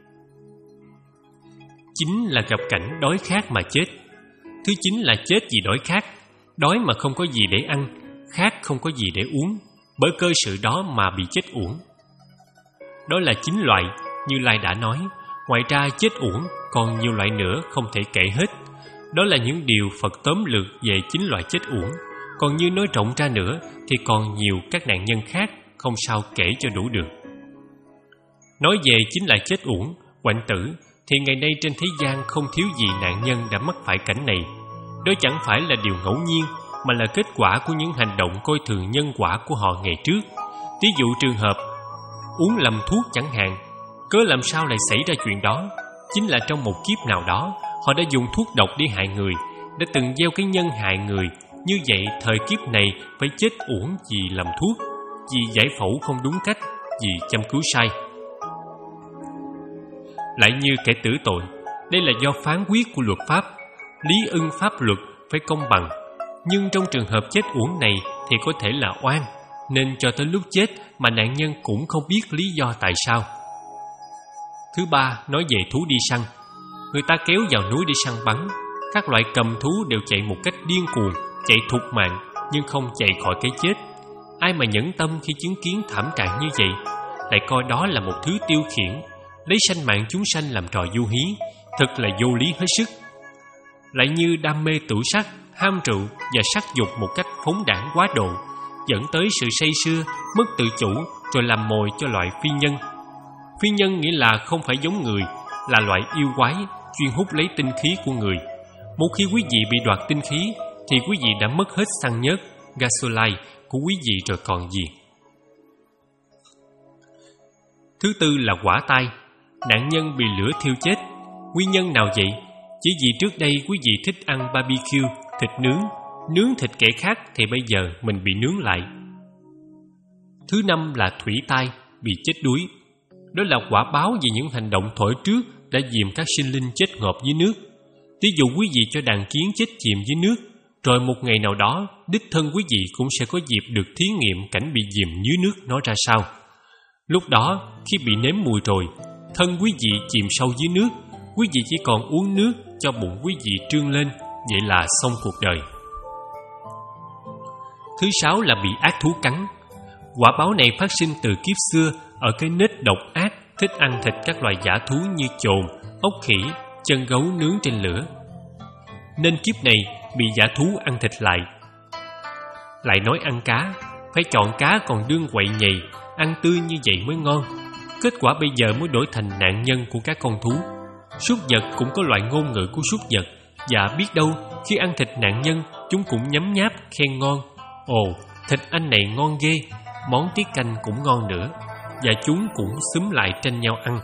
Chính là gặp cảnh đói khát mà chết. Thứ chín là chết vì đói khát. Đói mà không có gì để ăn, khát không có gì để uống, bởi cơ sự đó mà bị chết uổng. Đó là chín loại, Như Lai đã nói. Ngoài ra chết uổng còn nhiều loại nữa không thể kể hết. Đó là những điều Phật tóm lược về chín loại chết uổng. Còn như nói rộng ra nữa thì còn nhiều các nạn nhân khác, không sao kể cho đủ được. Nói về chín loại chết uổng, hoạnh tử, thì ngày nay trên thế gian không thiếu gì nạn nhân đã mắc phải cảnh này. Đó chẳng phải là điều ngẫu nhiên, mà là kết quả của những hành động coi thường nhân quả của họ ngày trước. Ví dụ trường hợp uống lầm thuốc chẳng hạn. Cớ làm sao lại xảy ra chuyện đó? Chính là trong một kiếp nào đó họ đã dùng thuốc độc để hại người, đã từng gieo cái nhân hại người. Như vậy thời kiếp này phải chết uổng vì lầm thuốc, vì giải phẫu không đúng cách, vì châm cứu sai. Lại như kẻ tử tội, đây là do phán quyết của luật pháp. Lý ưng pháp luật phải công bằng. Nhưng trong trường hợp chết uổng này thì có thể là oan, nên cho tới lúc chết mà nạn nhân cũng không biết lý do tại sao. Thứ ba, nói về thú đi săn. Người ta kéo vào núi đi săn bắn. Các loại cầm thú đều chạy một cách điên cuồng, chạy thục mạng, nhưng không chạy khỏi cái chết. Ai mà nhẫn tâm khi chứng kiến thảm trạng như vậy, lại coi đó là một thứ tiêu khiển, lấy sanh mạng chúng sanh làm trò du hí, thật là vô lý hết sức. Lại như đam mê tửu sắc, ham rượu và sắc dục một cách phóng đãng quá độ, dẫn tới sự say sưa, mất tự chủ, rồi làm mồi cho loại phi nhân. Phi nhân nghĩa là không phải giống người, là loại yêu quái, chuyên hút lấy tinh khí của người. Một khi quý vị bị đoạt tinh khí, thì quý vị đã mất hết xăng nhớt, gasoline của quý vị rồi còn gì. Thứ tư là hỏa tai. Nạn nhân bị lửa thiêu chết. Nguyên nhân nào vậy? Chỉ vì trước đây quý vị thích ăn barbecue, thịt nướng, nướng thịt kẻ khác thì bây giờ mình bị nướng lại. Thứ năm là thủy tai, bị chết đuối. Đó là quả báo về những hành động thuở trước đã dìm các sinh linh chết ngộp dưới nước. Ví dụ quý vị cho đàn kiến chết chìm dưới nước, rồi một ngày nào đó đích thân quý vị cũng sẽ có dịp được thí nghiệm cảnh bị dìm dưới nước nó ra sao. Lúc đó khi bị nếm mùi rồi, thân quý vị chìm sâu dưới nước, quý vị chỉ còn uống nước cho bụng quý vị trương lên, vậy là xong cuộc đời. Thứ sáu là bị ác thú cắn. Quả báo này phát sinh từ kiếp xưa ở cái nết độc ác thích ăn thịt các loài dã thú như chồn, ốc khỉ, chân gấu nướng trên lửa, nên kiếp này bị dã thú ăn thịt lại. Lại nói ăn cá, phải chọn cá còn đương quậy nhầy, ăn tươi như vậy mới ngon. Kết quả bây giờ mới đổi thành nạn nhân của các con thú. Súc vật cũng có loại ngôn ngữ của súc vật, và biết đâu khi ăn thịt nạn nhân, chúng cũng nhấm nháp khen ngon. Ồ, thịt anh này ngon ghê, món tiết canh cũng ngon nữa, và chúng cũng xúm lại tranh nhau ăn.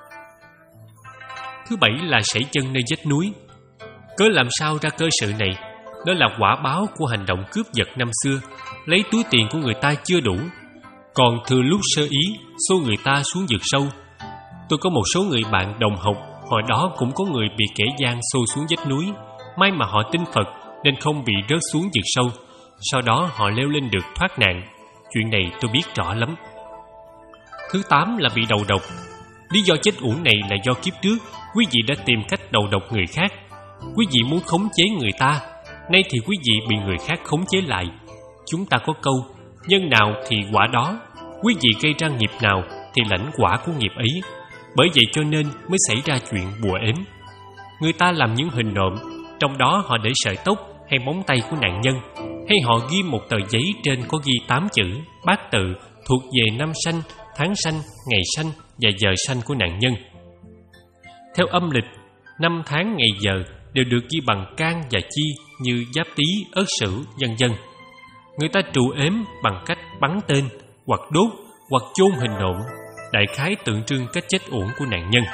Thứ bảy là sảy chân nơi vách núi. Cớ làm sao ra cơ sự này? Đó là quả báo của hành động cướp giật năm xưa, lấy túi tiền của người ta chưa đủ, còn thừa lúc sơ ý xô người ta xuống vực sâu. Tôi có một số người bạn đồng học, hồi đó cũng có người bị kẻ gian xô xuống vách núi. May mà họ tin Phật nên không bị rớt xuống vực sâu. Sau đó họ leo lên được thoát nạn. Chuyện này tôi biết rõ lắm. Thứ tám là bị đầu độc. Lý do chết uổng này là do kiếp trước quý vị đã tìm cách đầu độc người khác. Quý vị muốn khống chế người ta, nay thì quý vị bị người khác khống chế lại. Chúng ta có câu, nhân nào thì quả đó. Quý vị gây ra nghiệp nào thì lãnh quả của nghiệp ấy. Bởi vậy cho nên mới xảy ra chuyện bùa ếm. Người ta làm những hình nộm, trong đó họ để sợi tóc hay móng tay của nạn nhân, hay họ ghi một tờ giấy trên có ghi tám chữ bát tự, thuộc về năm sanh, tháng sanh, ngày sanh và giờ sanh của nạn nhân. Theo âm lịch, năm tháng ngày giờ đều được ghi bằng can và chi như Giáp Tý, Ất Sửu, vân vân. Người ta trụ ếm bằng cách bắn tên, hoặc đốt, hoặc chôn hình nộm, đại khái tượng trưng cái chết uổng của nạn nhân.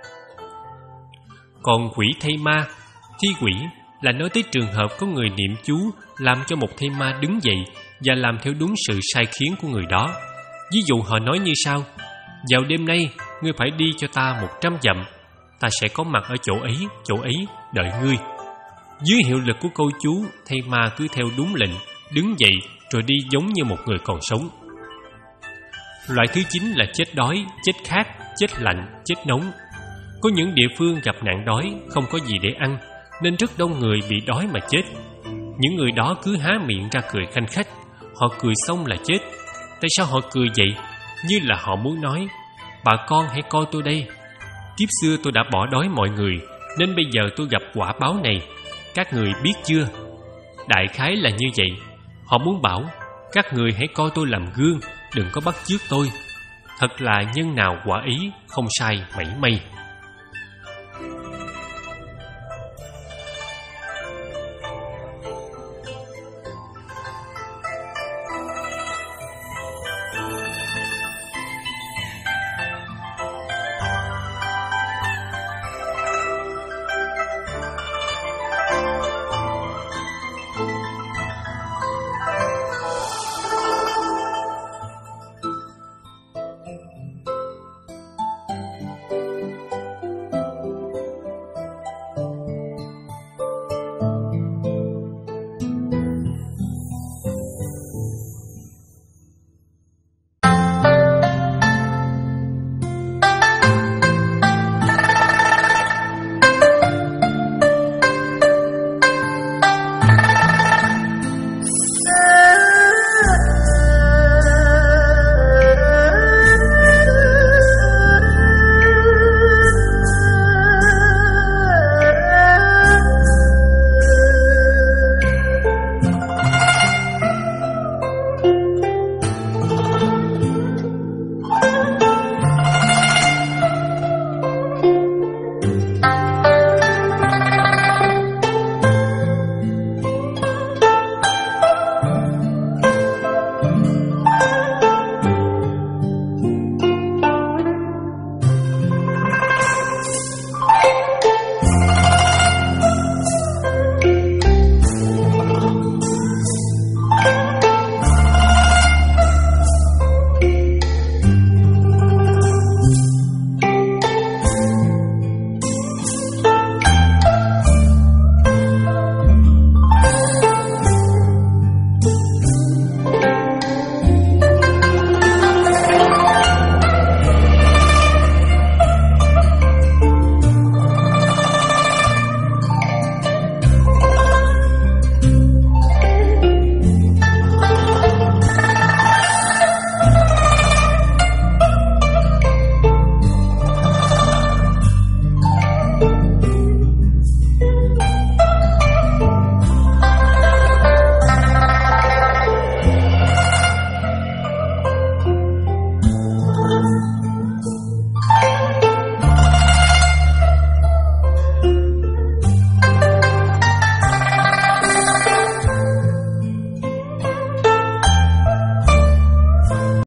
Còn quỷ thây ma, thi quỷ là nói tới trường hợp có người niệm chú làm cho một thây ma đứng dậy và làm theo đúng sự sai khiến của người đó. Ví dụ họ nói như sau: vào đêm nay, ngươi phải đi cho ta một trăm dặm, ta sẽ có mặt ở chỗ ấy, chỗ ấy, đợi ngươi. Dưới hiệu lực của câu chú, thây ma cứ theo đúng lệnh, đứng dậy rồi đi giống như một người còn sống. Loại thứ chín là chết đói, chết khát, chết lạnh, chết nóng. Có những địa phương gặp nạn đói, không có gì để ăn, nên rất đông người bị đói mà chết. Những người đó cứ há miệng ra cười khanh khách. Họ cười xong là chết. Tại sao họ cười vậy? Như là họ muốn nói: bà con hãy coi tôi đây, kiếp xưa tôi đã bỏ đói mọi người, nên bây giờ tôi gặp quả báo này, các người biết chưa? Đại khái là như vậy. Họ muốn bảo các người hãy coi tôi làm gương, đừng có bắt chước tôi. Thật là nhân nào quả ý, không sai mảy may.